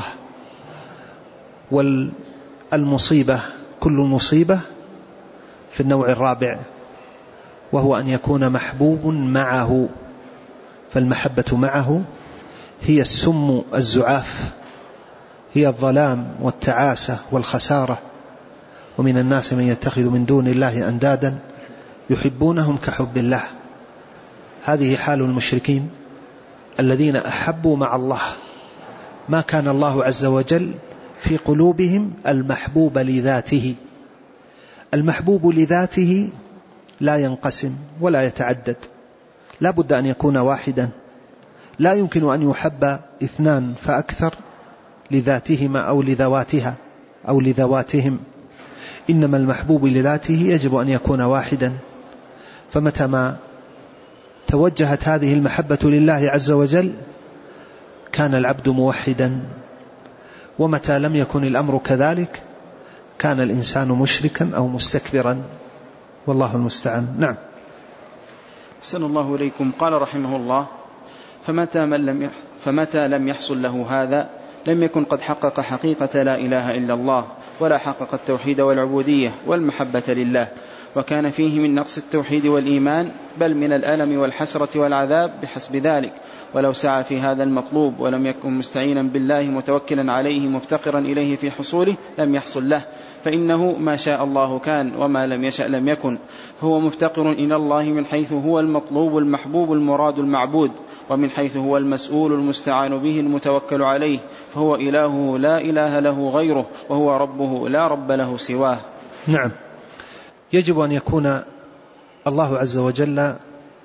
S2: والمصيبة كل مصيبة في النوع الرابع، وهو أن يكون محبوب معه، فالمحبة معه هي السم الزعاف، هي الظلام والتعاسة والخسارة. ومن الناس من يتخذ من دون الله أندادا يحبونهم كحب الله. هذه حال المشركين الذين أحبوا مع الله ما كان الله عز وجل في قلوبهم المحبوب لذاته. المحبوب لذاته لا ينقسم ولا يتعدد، لا بد أن يكون واحدا، لا يمكن أن يحب اثنان فأكثر لذاتهما أو لذواتها أو لذواتهم، إنما المحبوب لذاته يجب أن يكون واحدا. فمتى ما توجهت هذه المحبة لله عز وجل كان العبد موحدا، ومتى لم يكن الأمر كذلك كان الإنسان مشركا أو مستكبرا، والله المستعان. نعم.
S1: أحسن الله إليكم. قال رحمه الله: فمتى, من لم فمتى لم يحصل له هذا لم يكن قد حقق حقيقة لا إله إلا الله، ولا حقق التوحيد والعبودية والمحبة لله، وكان فيه من نقص التوحيد والإيمان، بل من الألم والحسرة والعذاب بحسب ذلك. ولو سعى في هذا المطلوب ولم يكن مستعينا بالله متوكلا عليه مفتقرا إليه في حصوله لم يحصل له، فإنه ما شاء الله كان وما لم يشأ لم يكن، فهو مفتقر إلى الله من حيث هو المطلوب المحبوب المراد المعبود، ومن حيث هو المسؤول المستعان به المتوكل عليه، فهو إلهه لا إله له غيره، وهو ربه لا رب له سواه.
S2: نعم. يجب أن يكون الله عز وجل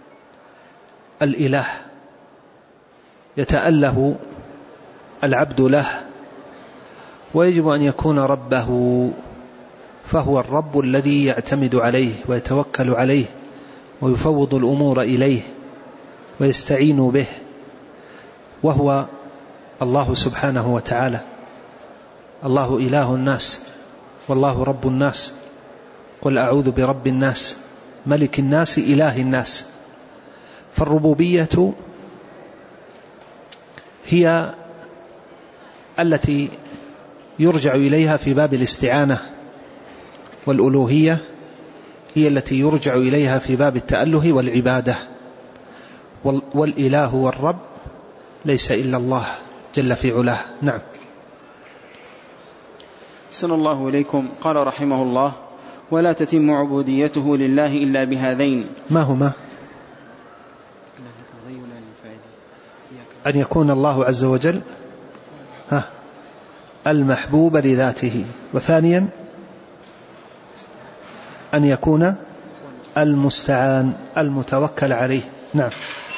S2: الإله يتأله العبد له، ويجب أن يكون ربه، فهو الرب الذي يعتمد عليه ويتوكل عليه ويفوض الأمور إليه ويستعين به، وهو الله سبحانه وتعالى. الله إله الناس والله رب الناس، قل أعوذ برب الناس ملك الناس إله الناس. فالربوبية هي التي يرجع إليها في باب الاستعانة، والألوهية هي التي يرجع إليها في باب التأله والعبادة. والإله والرب ليس إلا الله جل في علاه. نعم.
S1: أحسن الله إليكم. قال رحمه الله: ولا تتم عبوديته لله إلا بهذين.
S2: ما هما؟ أن يكون الله عز وجل ها المحبوب لذاته، وثانيا أن يكون المستعان المتوكل عليه. نعم.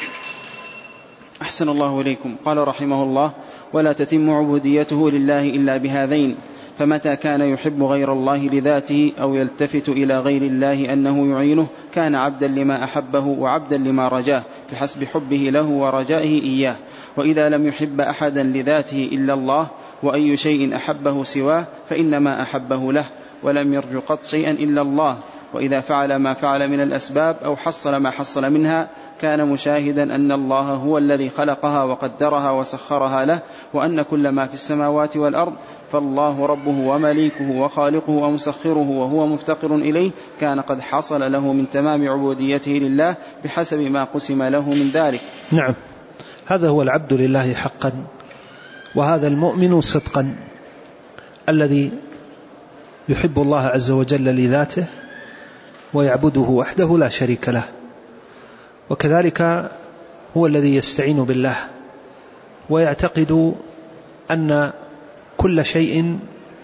S1: أحسن الله إليكم. قال رحمه الله: ولا تتم عبوديته لله إلا بهذين، فمتى كان يحب غير الله لذاته أو يلتفت إلى غير الله أنه يعينه كان عبدا لما أحبه وعبدا لما رجاه بحسب حبه له ورجائه إياه. وإذا لم يحب أحدا لذاته إلا الله وأي شيء أحبه سواه فإنما أحبه له، ولم يرج قط شيئا إلا الله. وإذا فعل ما فعل من الأسباب أو حصل ما حصل منها كان مشاهدا أن الله هو الذي خلقها وقدرها وسخرها له، وأن كل ما في السماوات والأرض فالله ربه ومليكه وخالقه ومسخره وهو مفتقر إليه، كان قد حصل له من تمام عبوديته لله بحسب ما قسم له من ذلك.
S2: نعم، هذا هو العبد لله حقا، وهذا المؤمن صدقا الذي يحب الله عز وجل لذاته ويعبده وحده لا شريك له، وكذلك هو الذي يستعين بالله ويعتقد أن كل شيء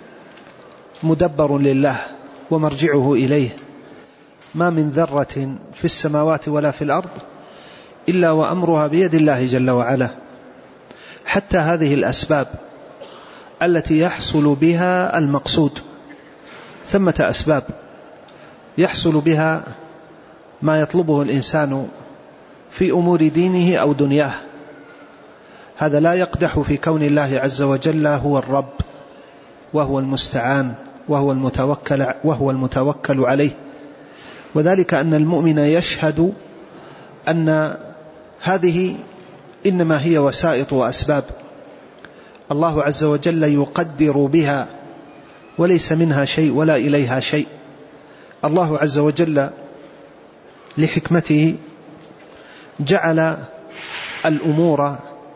S2: مدبر لله ومرجعه إليه، ما من ذرة في السماوات ولا في الأرض إلا وأمرها بيد الله جل وعلا. حتى هذه الأسباب التي يحصل بها المقصود، ثمة أسباب يحصل بها ما يطلبه الإنسان في أمور دينه أو دنياه، هذا لا يقدح في كون الله عز وجل هو الرب وهو المستعان وهو المتوكل, وهو المتوكل عليه. وذلك أن المؤمن يشهد أن هذه إنما هي وسائط وأسباب الله عز وجل يقدر بها، وليس منها شيء ولا إليها شيء. الله عز وجل لحكمته جعل الأمور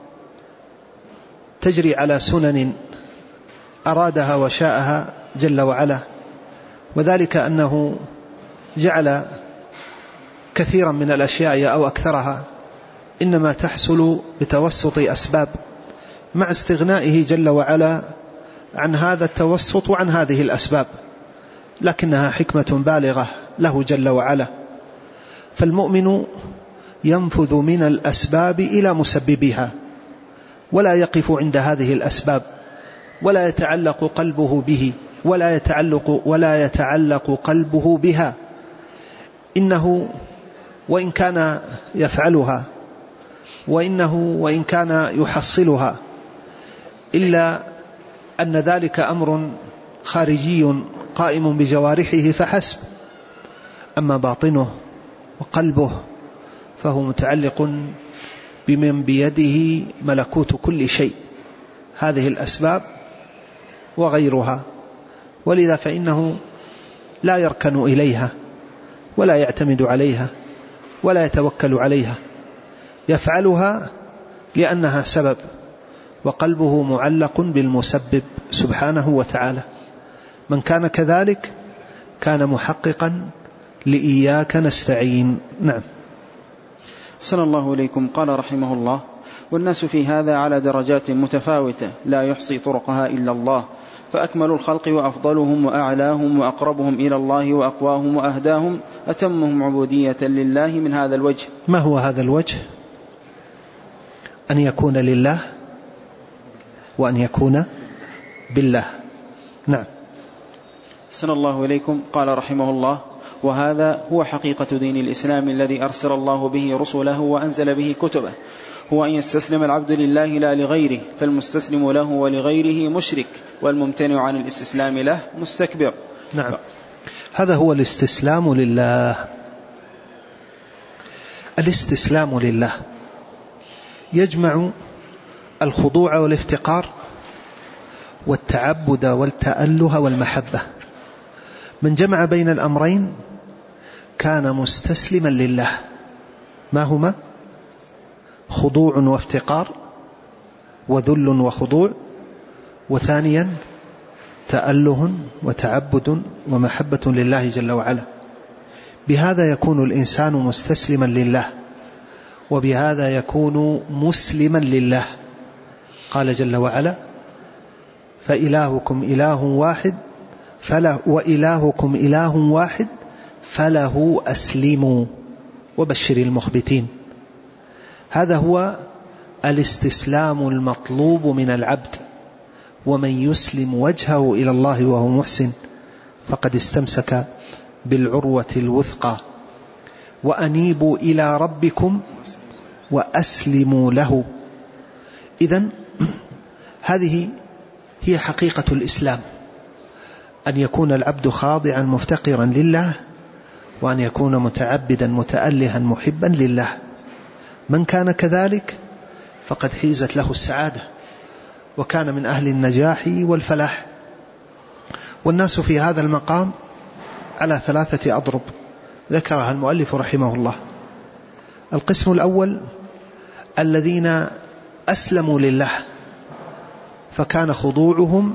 S2: تجري على سنن أرادها وشاءها جل وعلا، وذلك أنه جعل كثيرا من الأشياء أو أكثرها إنما تحصل بتوسط أسباب، مع استغنائه جل وعلا عن هذا التوسط وعن هذه الأسباب، لكنها حكمة بالغة له جل وعلا. فالمؤمن ينفذ من الأسباب إلى مسببها، ولا يقف عند هذه الأسباب، ولا يتعلق قلبه به ولا يتعلق ولا يتعلق قلبه بها. إنه وإن كان يفعلها وإنه وإن كان يحصلها إلا أن ذلك أمر خارجي قائم بجوارحه فحسب، أما باطنه وقلبه فهو متعلق بمن بيده ملكوت كل شيء، هذه الأسباب وغيرها. ولذا فإنه لا يركن إليها ولا يعتمد عليها ولا يتوكل عليها، يفعلها لأنها سبب، وقلبه معلق بالمسبب سبحانه وتعالى. من كان كذلك كان محققا لإياك نستعين. نعم.
S1: صلى الله إليكم. قال رحمه الله: والناس في هذا على درجات متفاوتة لا يحصي طرقها إلا الله، فأكمل الخلق وأفضلهم وأعلاهم وأقربهم إلى الله وأقواهم وأهداهم أتمهم عبودية لله من هذا الوجه.
S2: ما هو هذا الوجه؟ أن يكون لله وأن يكون بالله. نعم.
S1: صلى الله إليكم. قال رحمه الله: وهذا هو حقيقة دين الإسلام الذي أرسل الله به رسله وأنزل به كتبه، هو أن يستسلم العبد لله لا لغيره، فالمستسلم له ولغيره مشرك، والممتنع عن الاستسلام له مستكبر.
S2: نعم، هذا هو الاستسلام لله. الاستسلام لله يجمع الخضوع والافتقار والتعبد والتأله والمحبة. من جمع بين الأمرين كان مستسلما لله. ما هما؟ خضوع وافتقار وذل وخضوع، وثانيا تأله وتعبد ومحبة لله جل وعلا. بهذا يكون الإنسان مستسلما لله، وبهذا يكون مسلما لله. قال جل وعلا: فإلهكم إله واحد فله وإلهكم إله واحد فله أسلموا وبشر المخبتين. هذا هو الاستسلام المطلوب من العبد، ومن يسلم وجهه إلى الله وهو محسن فقد استمسك بالعروة الوثقى. وأنيبوا إلى ربكم وأسلموا له. إذن هذه هي حقيقة الإسلام، أن يكون العبد خاضعا مفتقرا لله، وأن يكون متعبدا متألها محبا لله. من كان كذلك فقد حيزت له السعادة، وكان من أهل النجاح والفلاح. والناس في هذا المقام على ثلاثة أضرب ذكرها المؤلف رحمه الله. القسم الأول الذين أسلموا لله، فكان خضوعهم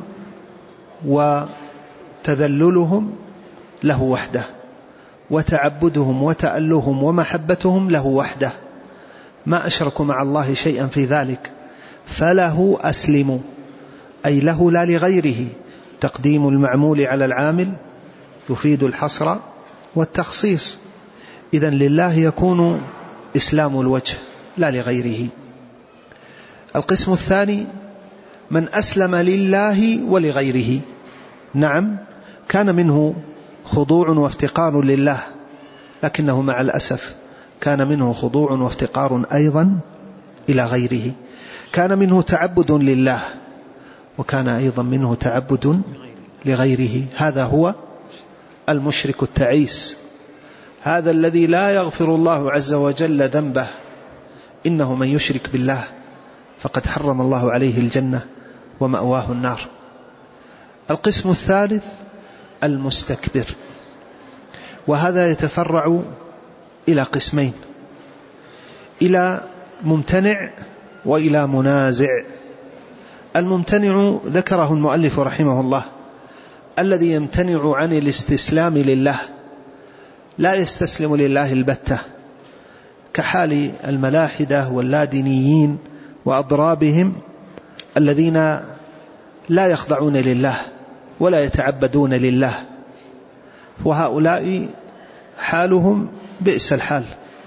S2: وتذللهم له وحده، وتعبدهم وتألهم ومحبتهم له وحده، ما أشركوا مع الله شيئا في ذلك، فله أسلموا، أي له لا لغيره. تقديم المعمول على العامل يفيد الحصر والتخصيص. إذن لله يكون إسلام الوجه لا لغيره. القسم الثاني من أسلم لله ولغيره. نعم، كان منه خضوع وافتقار لله، لكنه مع الأسف كان منه خضوع وافتقار أيضا إلى غيره. كان منه تعبد لله، وكان أيضا منه تعبد لغيره. هذا هو المشرك التعيس، هذا الذي لا يغفر الله عز وجل ذنبه. إنه من يشرك بالله فقد حرم الله عليه الجنة ومأواه النار. القسم الثالث المستكبر، وهذا يتفرع إلى قسمين: إلى ممتنع وإلى منازع. الممتنع ذكره المؤلف رحمه الله، الذي يمتنع عن الاستسلام لله، لا يستسلم لله البتة، كحال الملاحدة واللادينيين وأضرابهم الذين لا يخضعون لله ولا يتعبدون لله. وهؤلاء حالهم بئس الحال،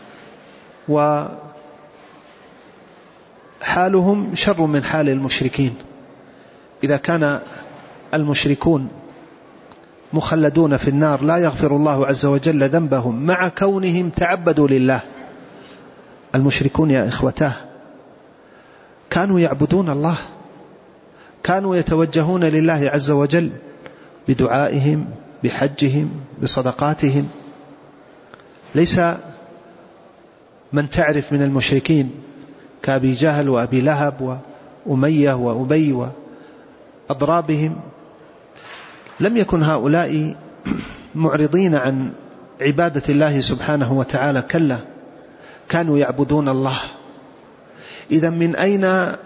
S2: وحالهم شر من حال المشركين. إذا كان المشركون مخلدون في النار لا يغفر الله عز وجل ذنبهم مع كونهم تعبدوا لله. المشركون يا إخوتاه كانوا يعبدون الله، كانوا يتوجهون لله عز وجل بدعائهم بحجهم بصدقاتهم. ليس من تعرف من المشركين كأبي جهل وأبي لهب وأمية وأبي وأضرابهم، لم يكن هؤلاء معرضين عن عبادة الله سبحانه وتعالى، كلا، كانوا يعبدون الله. إذا من أين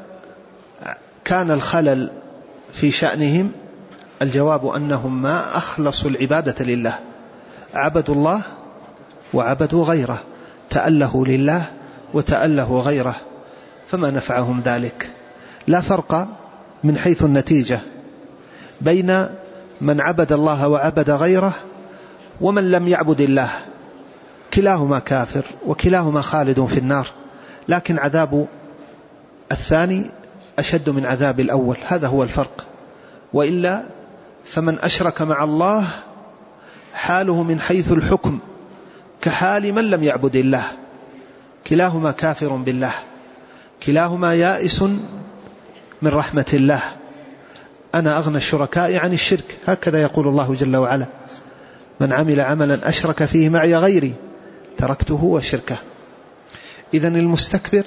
S2: كان الخلل في شأنهم؟ الجواب أنهم ما أخلصوا العبادة لله، عبدوا الله وعبدوا غيره، تألهوا لله وتألهوا غيره، فما نفعهم ذلك. لا فرق من حيث النتيجة بين من عبد الله وعبد غيره ومن لم يعبد الله، كلاهما كافر وكلاهما خالد في النار، لكن عذاب الثاني أشد من عذاب الأول، هذا هو الفرق. وإلا فمن أشرك مع الله حاله من حيث الحكم كحال من لم يعبد الله، كلاهما كافر بالله، كلاهما يائس من رحمة الله. أنا أغنى الشركاء عن الشرك، هكذا يقول الله جل وعلا: من عمل عملا أشرك فيه معي غيري تركته وشركه. إذن المستكبر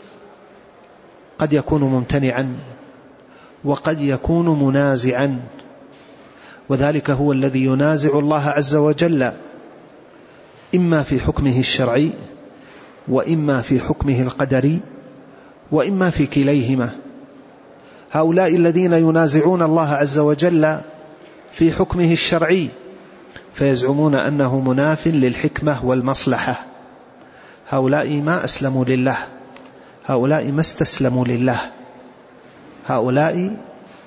S2: قد يكون ممتنعا وقد يكون منازعا، وذلك هو الذي ينازع الله عز وجل إما في حكمه الشرعي وإما في حكمه القدري وإما في كليهما. هؤلاء الذين ينازعون الله عز وجل في حكمه الشرعي فيزعمون أنه مناف للحكمة والمصلحة. هؤلاء ما أسلموا لله، هؤلاء ما استسلموا لله، هؤلاء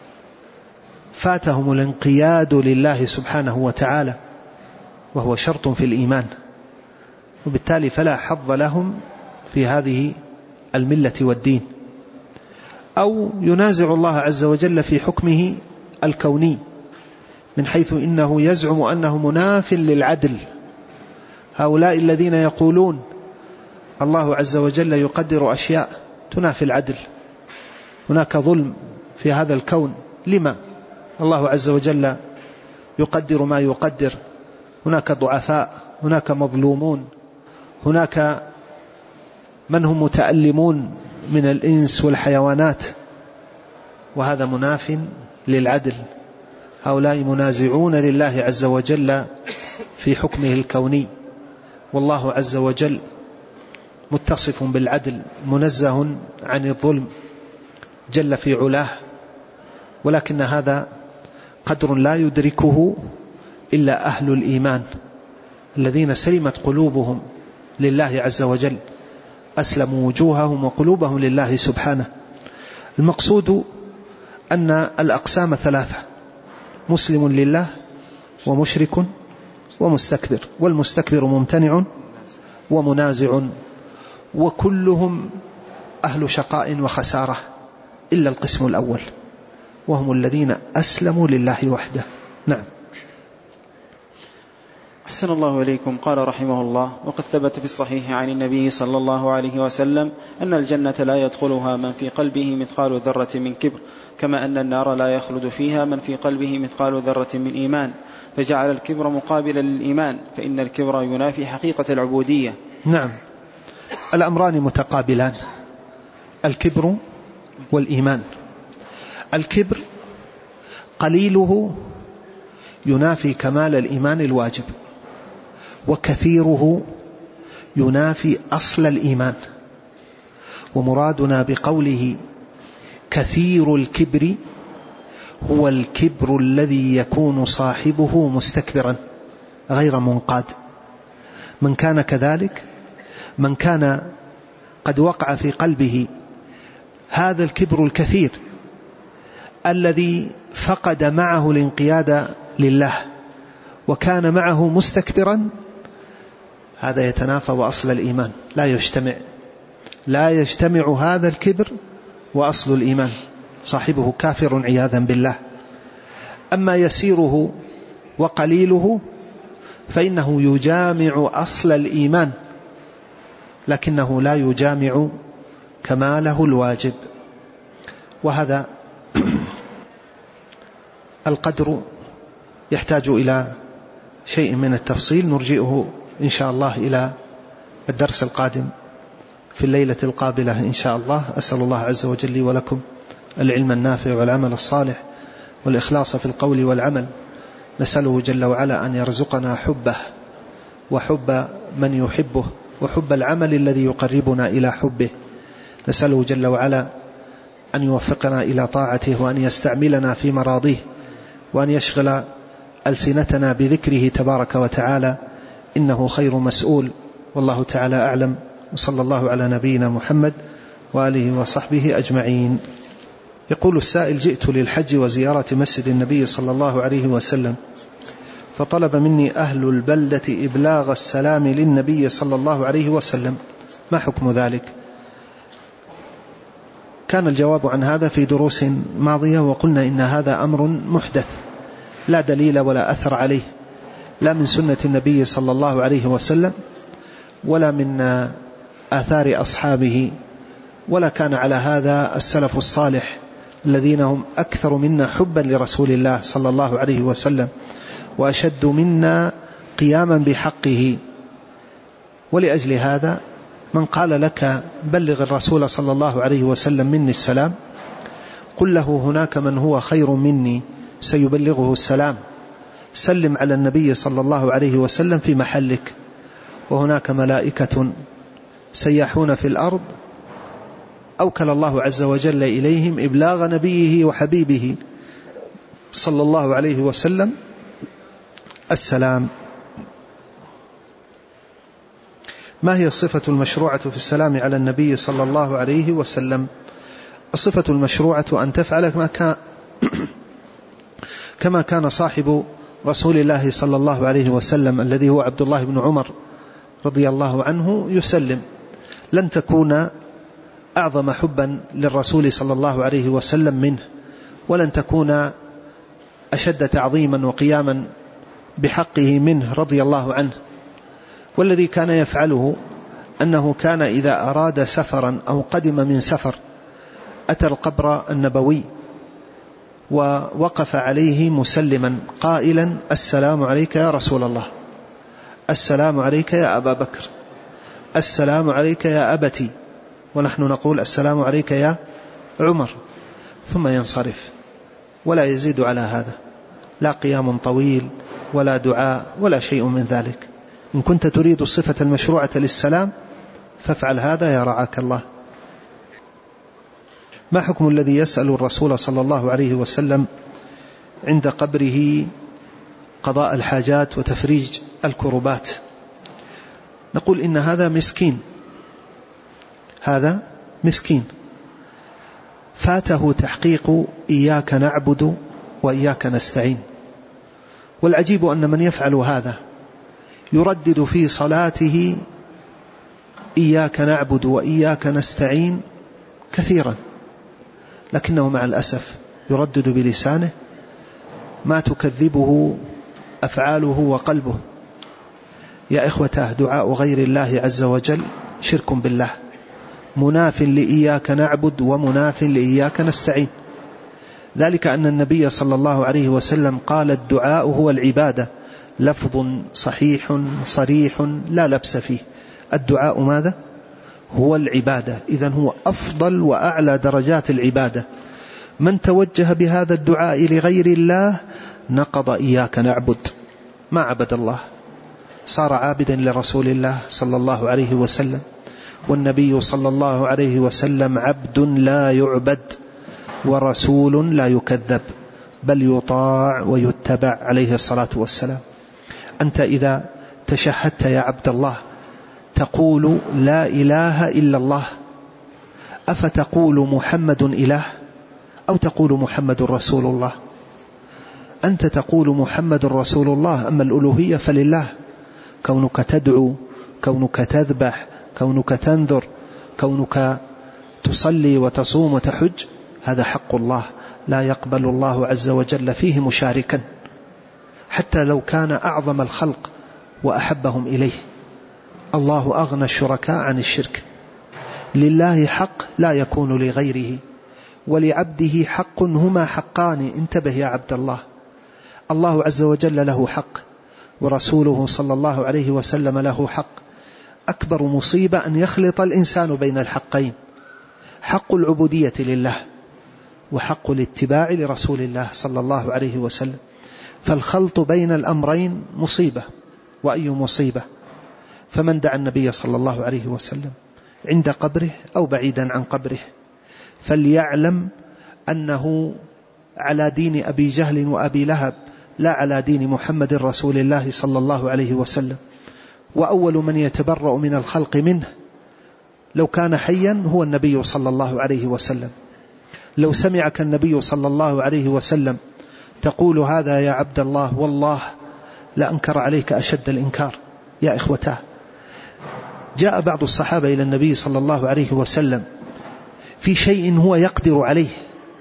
S2: فاتهم الانقياد لله سبحانه وتعالى، وهو شرط في الإيمان، وبالتالي فلا حظ لهم في هذه الملة والدين. أو ينازع الله عز وجل في حكمه الكوني من حيث إنه يزعم أنه مناف للعدل. هؤلاء الذين يقولون الله عز وجل يقدر أشياء تنافي العدل، هناك ظلم في هذا الكون، لما الله عز وجل يقدر ما يقدر؟ هناك ضعفاء، هناك مظلومون، هناك من هم متألمون من الإنس والحيوانات، وهذا مناف للعدل. هؤلاء منازعون لله عز وجل في حكمه الكوني، والله عز وجل متصف بالعدل منزه عن الظلم جل في علاه، ولكن هذا قدر لا يدركه إلا أهل الإيمان الذين سلمت قلوبهم لله عز وجل، أسلموا وجوههم وقلوبهم لله سبحانه. المقصود أن الأقسام ثلاثة: مسلم لله، ومشرك، ومستكبر. والمستكبر ممتنع ومنازع، وكلهم أهل شقاء وخسارة إلا القسم الأول، وهم الذين أسلموا لله وحده. نعم.
S1: أحسن الله إليكم. قال رحمه الله: وقد ثبت في الصحيح عن النبي صلى الله عليه وسلم أن الجنة لا يدخلها من في قلبه مثقال ذرة من كبر، كما أن النار لا يخلد فيها من في قلبه مثقال ذرة من إيمان، فجعل الكبر مقابلا للإيمان، فإن الكبر ينافي حقيقة العبودية.
S2: نعم، الأمران متقابلان، الكبر والإيمان. الكبر قليله ينافي كمال الإيمان الواجب، وكثيره ينافي أصل الإيمان. ومرادنا بقوله كثير الكبر هو الكبر الذي يكون صاحبه مستكبرا غير منقاد. من كان كذلك، من كان قد وقع في قلبه هذا الكبر الكثير الذي فقد معه الانقياد لله وكان معه مستكبرا، هذا يتنافى وأصل الإيمان، لا يجتمع لا يجتمع هذا الكبر وأصل الإيمان، صاحبه كافر عياذا بالله. أما يسيره وقليله فإنه يجامع أصل الإيمان، لكنه لا يجامع كماله الواجب. وهذا القدر يحتاج إلى شيء من التفصيل، نرجئه إن شاء الله إلى الدرس القادم في الليلة القابلة إن شاء الله. أسأل الله عز وجل لي ولكم العلم النافع والعمل الصالح والإخلاص في القول والعمل. نسأله جل وعلا أن يرزقنا حبه وحب من يحبه وحب العمل الذي يقربنا إلى حبه. نسأله جل وعلا أن يوفقنا إلى طاعته، وأن يستعملنا في مراضيه، وأن يشغل ألسنتنا بذكره تبارك وتعالى، إنه خير مسؤول. والله تعالى أعلم، وصلى الله على نبينا محمد وآله وصحبه أجمعين. يقول السائل: جئت للحج وزيارة مسجد النبي صلى الله عليه وسلم، فطلب مني أهل البلدة إبلاغ السلام للنبي صلى الله عليه وسلم، ما حكم ذلك؟ كان الجواب عن هذا في دروس ماضية، وقلنا إن هذا أمر محدث لا دليل ولا أثر عليه، لا من سنة النبي صلى الله عليه وسلم ولا من آثار أصحابه، ولا كان على هذا السلف الصالح الذين هم أكثر منا حبا لرسول الله صلى الله عليه وسلم وأشد منا قياما بحقه. ولأجل هذا من قال لك بلغ الرسول صلى الله عليه وسلم مني السلام، قل له هناك من هو خير مني سيبلغه السلام، سلم على النبي صلى الله عليه وسلم في محلك، وهناك ملائكة سياحون في الأرض أوكل الله عز وجل إليهم إبلاغ نبيه وحبيبه صلى الله عليه وسلم السلام. ما هي الصفة المشروعة في السلام على النبي صلى الله عليه وسلم؟ الصفة المشروعة أن تفعل كما كان كما كان صاحب رسول الله صلى الله عليه وسلم الذي هو عبد الله بن عمر رضي الله عنه يسلم. لن تكون أعظم حبا للرسول صلى الله عليه وسلم منه، ولن تكون أشد تعظيما وقياما بحقه منه رضي الله عنه. والذي كان يفعله أنه كان إذا أراد سفرا أو قدم من سفر أتى القبر النبوي ووقف عليه مسلما قائلا: السلام عليك يا رسول الله، السلام عليك يا أبا بكر، السلام عليك يا أبتي، ونحن نقول السلام عليك يا عمر، ثم ينصرف ولا يزيد على هذا، لا قيام طويل ولا دعاء ولا شيء من ذلك. إن كنت تريد الصفة المشروعة للسلام فافعل هذا يا رعاك الله. ما حكم الذي يسأل الرسول صلى الله عليه وسلم عند قبره قضاء الحاجات وتفريج الكربات؟ نقول إن هذا مسكين، هذا مسكين فاته تحقيق إياك نعبد وإياك نستعين. والعجيب أن من يفعل هذا يردد في صلاته إياك نعبد وإياك نستعين كثيرا، لكنه مع الأسف يردد بلسانه ما تكذبه أفعاله وقلبه. يا إخوته، دعاء غير الله عز وجل شرك بالله، مناف لإياك نعبد ومناف لإياك نستعين. ذلك أن النبي صلى الله عليه وسلم قال: الدعاء هو العبادة، لفظ صحيح صريح لا لبس فيه. الدعاء ماذا؟ هو العبادة، إذن هو أفضل وأعلى درجات العبادة. من توجه بهذا الدعاء لغير الله نقض إياك نعبد، ما عبد الله، صار عابدا لرسول الله صلى الله عليه وسلم. والنبي صلى الله عليه وسلم عبد لا يعبد ورسول لا يكذب، بل يطاع ويتبع عليه الصلاة والسلام. أنت إذا تشهدت يا عبد الله تقول لا إله إلا الله، أفتقول محمد إله أو تقول محمد رسول الله؟ أنت تقول محمد رسول الله، أما الألوهية فلله. كونك تدعو، كونك تذبح، كونك تنذر، كونك تصلي وتصوم وتحج، هذا حق الله، لا يقبل الله عز وجل فيه مشاركا، حتى لو كان أعظم الخلق وأحبهم إليه. الله أغنى الشركاء عن الشرك. لله حق لا يكون لغيره، ولعبده حق هما حقان. انتبه يا عبد الله، الله عز وجل له حق، ورسوله صلى الله عليه وسلم له حق. أكبر مصيبة أن يخلط الإنسان بين الحقين، حق العبودية لله وحق الاتباع لرسول الله صلى الله عليه وسلم. فالخلط بين الأمرين مصيبة، وأي مصيبة. فمن دعا النبي صلى الله عليه وسلم عند قبره أو بعيدا عن قبره فليعلم أنه على دين أبي جهل وأبي لهب، لا على دين محمد رسول الله صلى الله عليه وسلم. وأول من يتبرأ من الخلق منه لو كان حيا هو النبي صلى الله عليه وسلم. لو سمعك النبي صلى الله عليه وسلم تقول هذا يا عبد الله والله لأنكر عليك أشد الإنكار. يا إخوته، جاء بعض الصحابة إلى النبي صلى الله عليه وسلم في شيء هو يقدر عليه،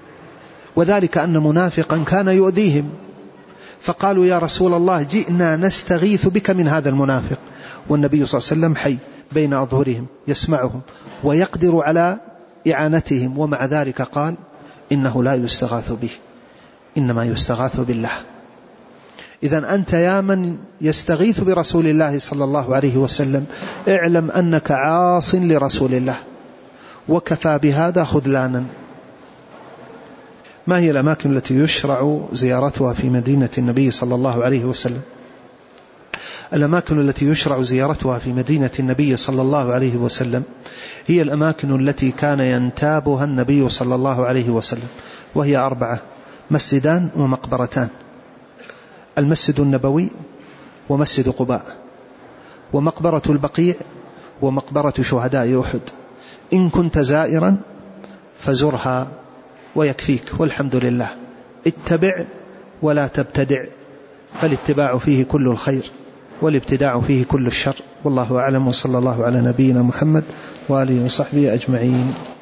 S2: وذلك أن منافقا كان يؤذيهم، فقالوا يا رسول الله جئنا نستغيث بك من هذا المنافق، والنبي صلى الله عليه وسلم حي بين أظهرهم يسمعهم ويقدر على إعانتهم، ومع ذلك قال إنه لا يستغاث به، إنما يستغاث بالله. إذن أنت يا من يستغيث برسول الله صلى الله عليه وسلم اعلم أنك عاص لرسول الله، وكفى بهذا خذلانا. ما هي الأماكن التي يشرع زيارتها في مدينة النبي صلى الله عليه وسلم؟ الأماكن التي يشرع زيارتها في مدينة النبي صلى الله عليه وسلم هي الأماكن التي كان ينتابها النبي صلى الله عليه وسلم، وهي أربعة: مسجدان ومقبرتان: المسجد النبوي ومسجد قباء، ومقبرة البقيع ومقبرة شهداء أحد. إن كنت زائرا فزرها ويكفيك، والحمد لله. اتبع ولا تبتدع، فالاتباع فيه كل الخير والابتداع فيه كل الشر. والله أعلم، وصلى الله على نبينا محمد وآله وصحبه أجمعين.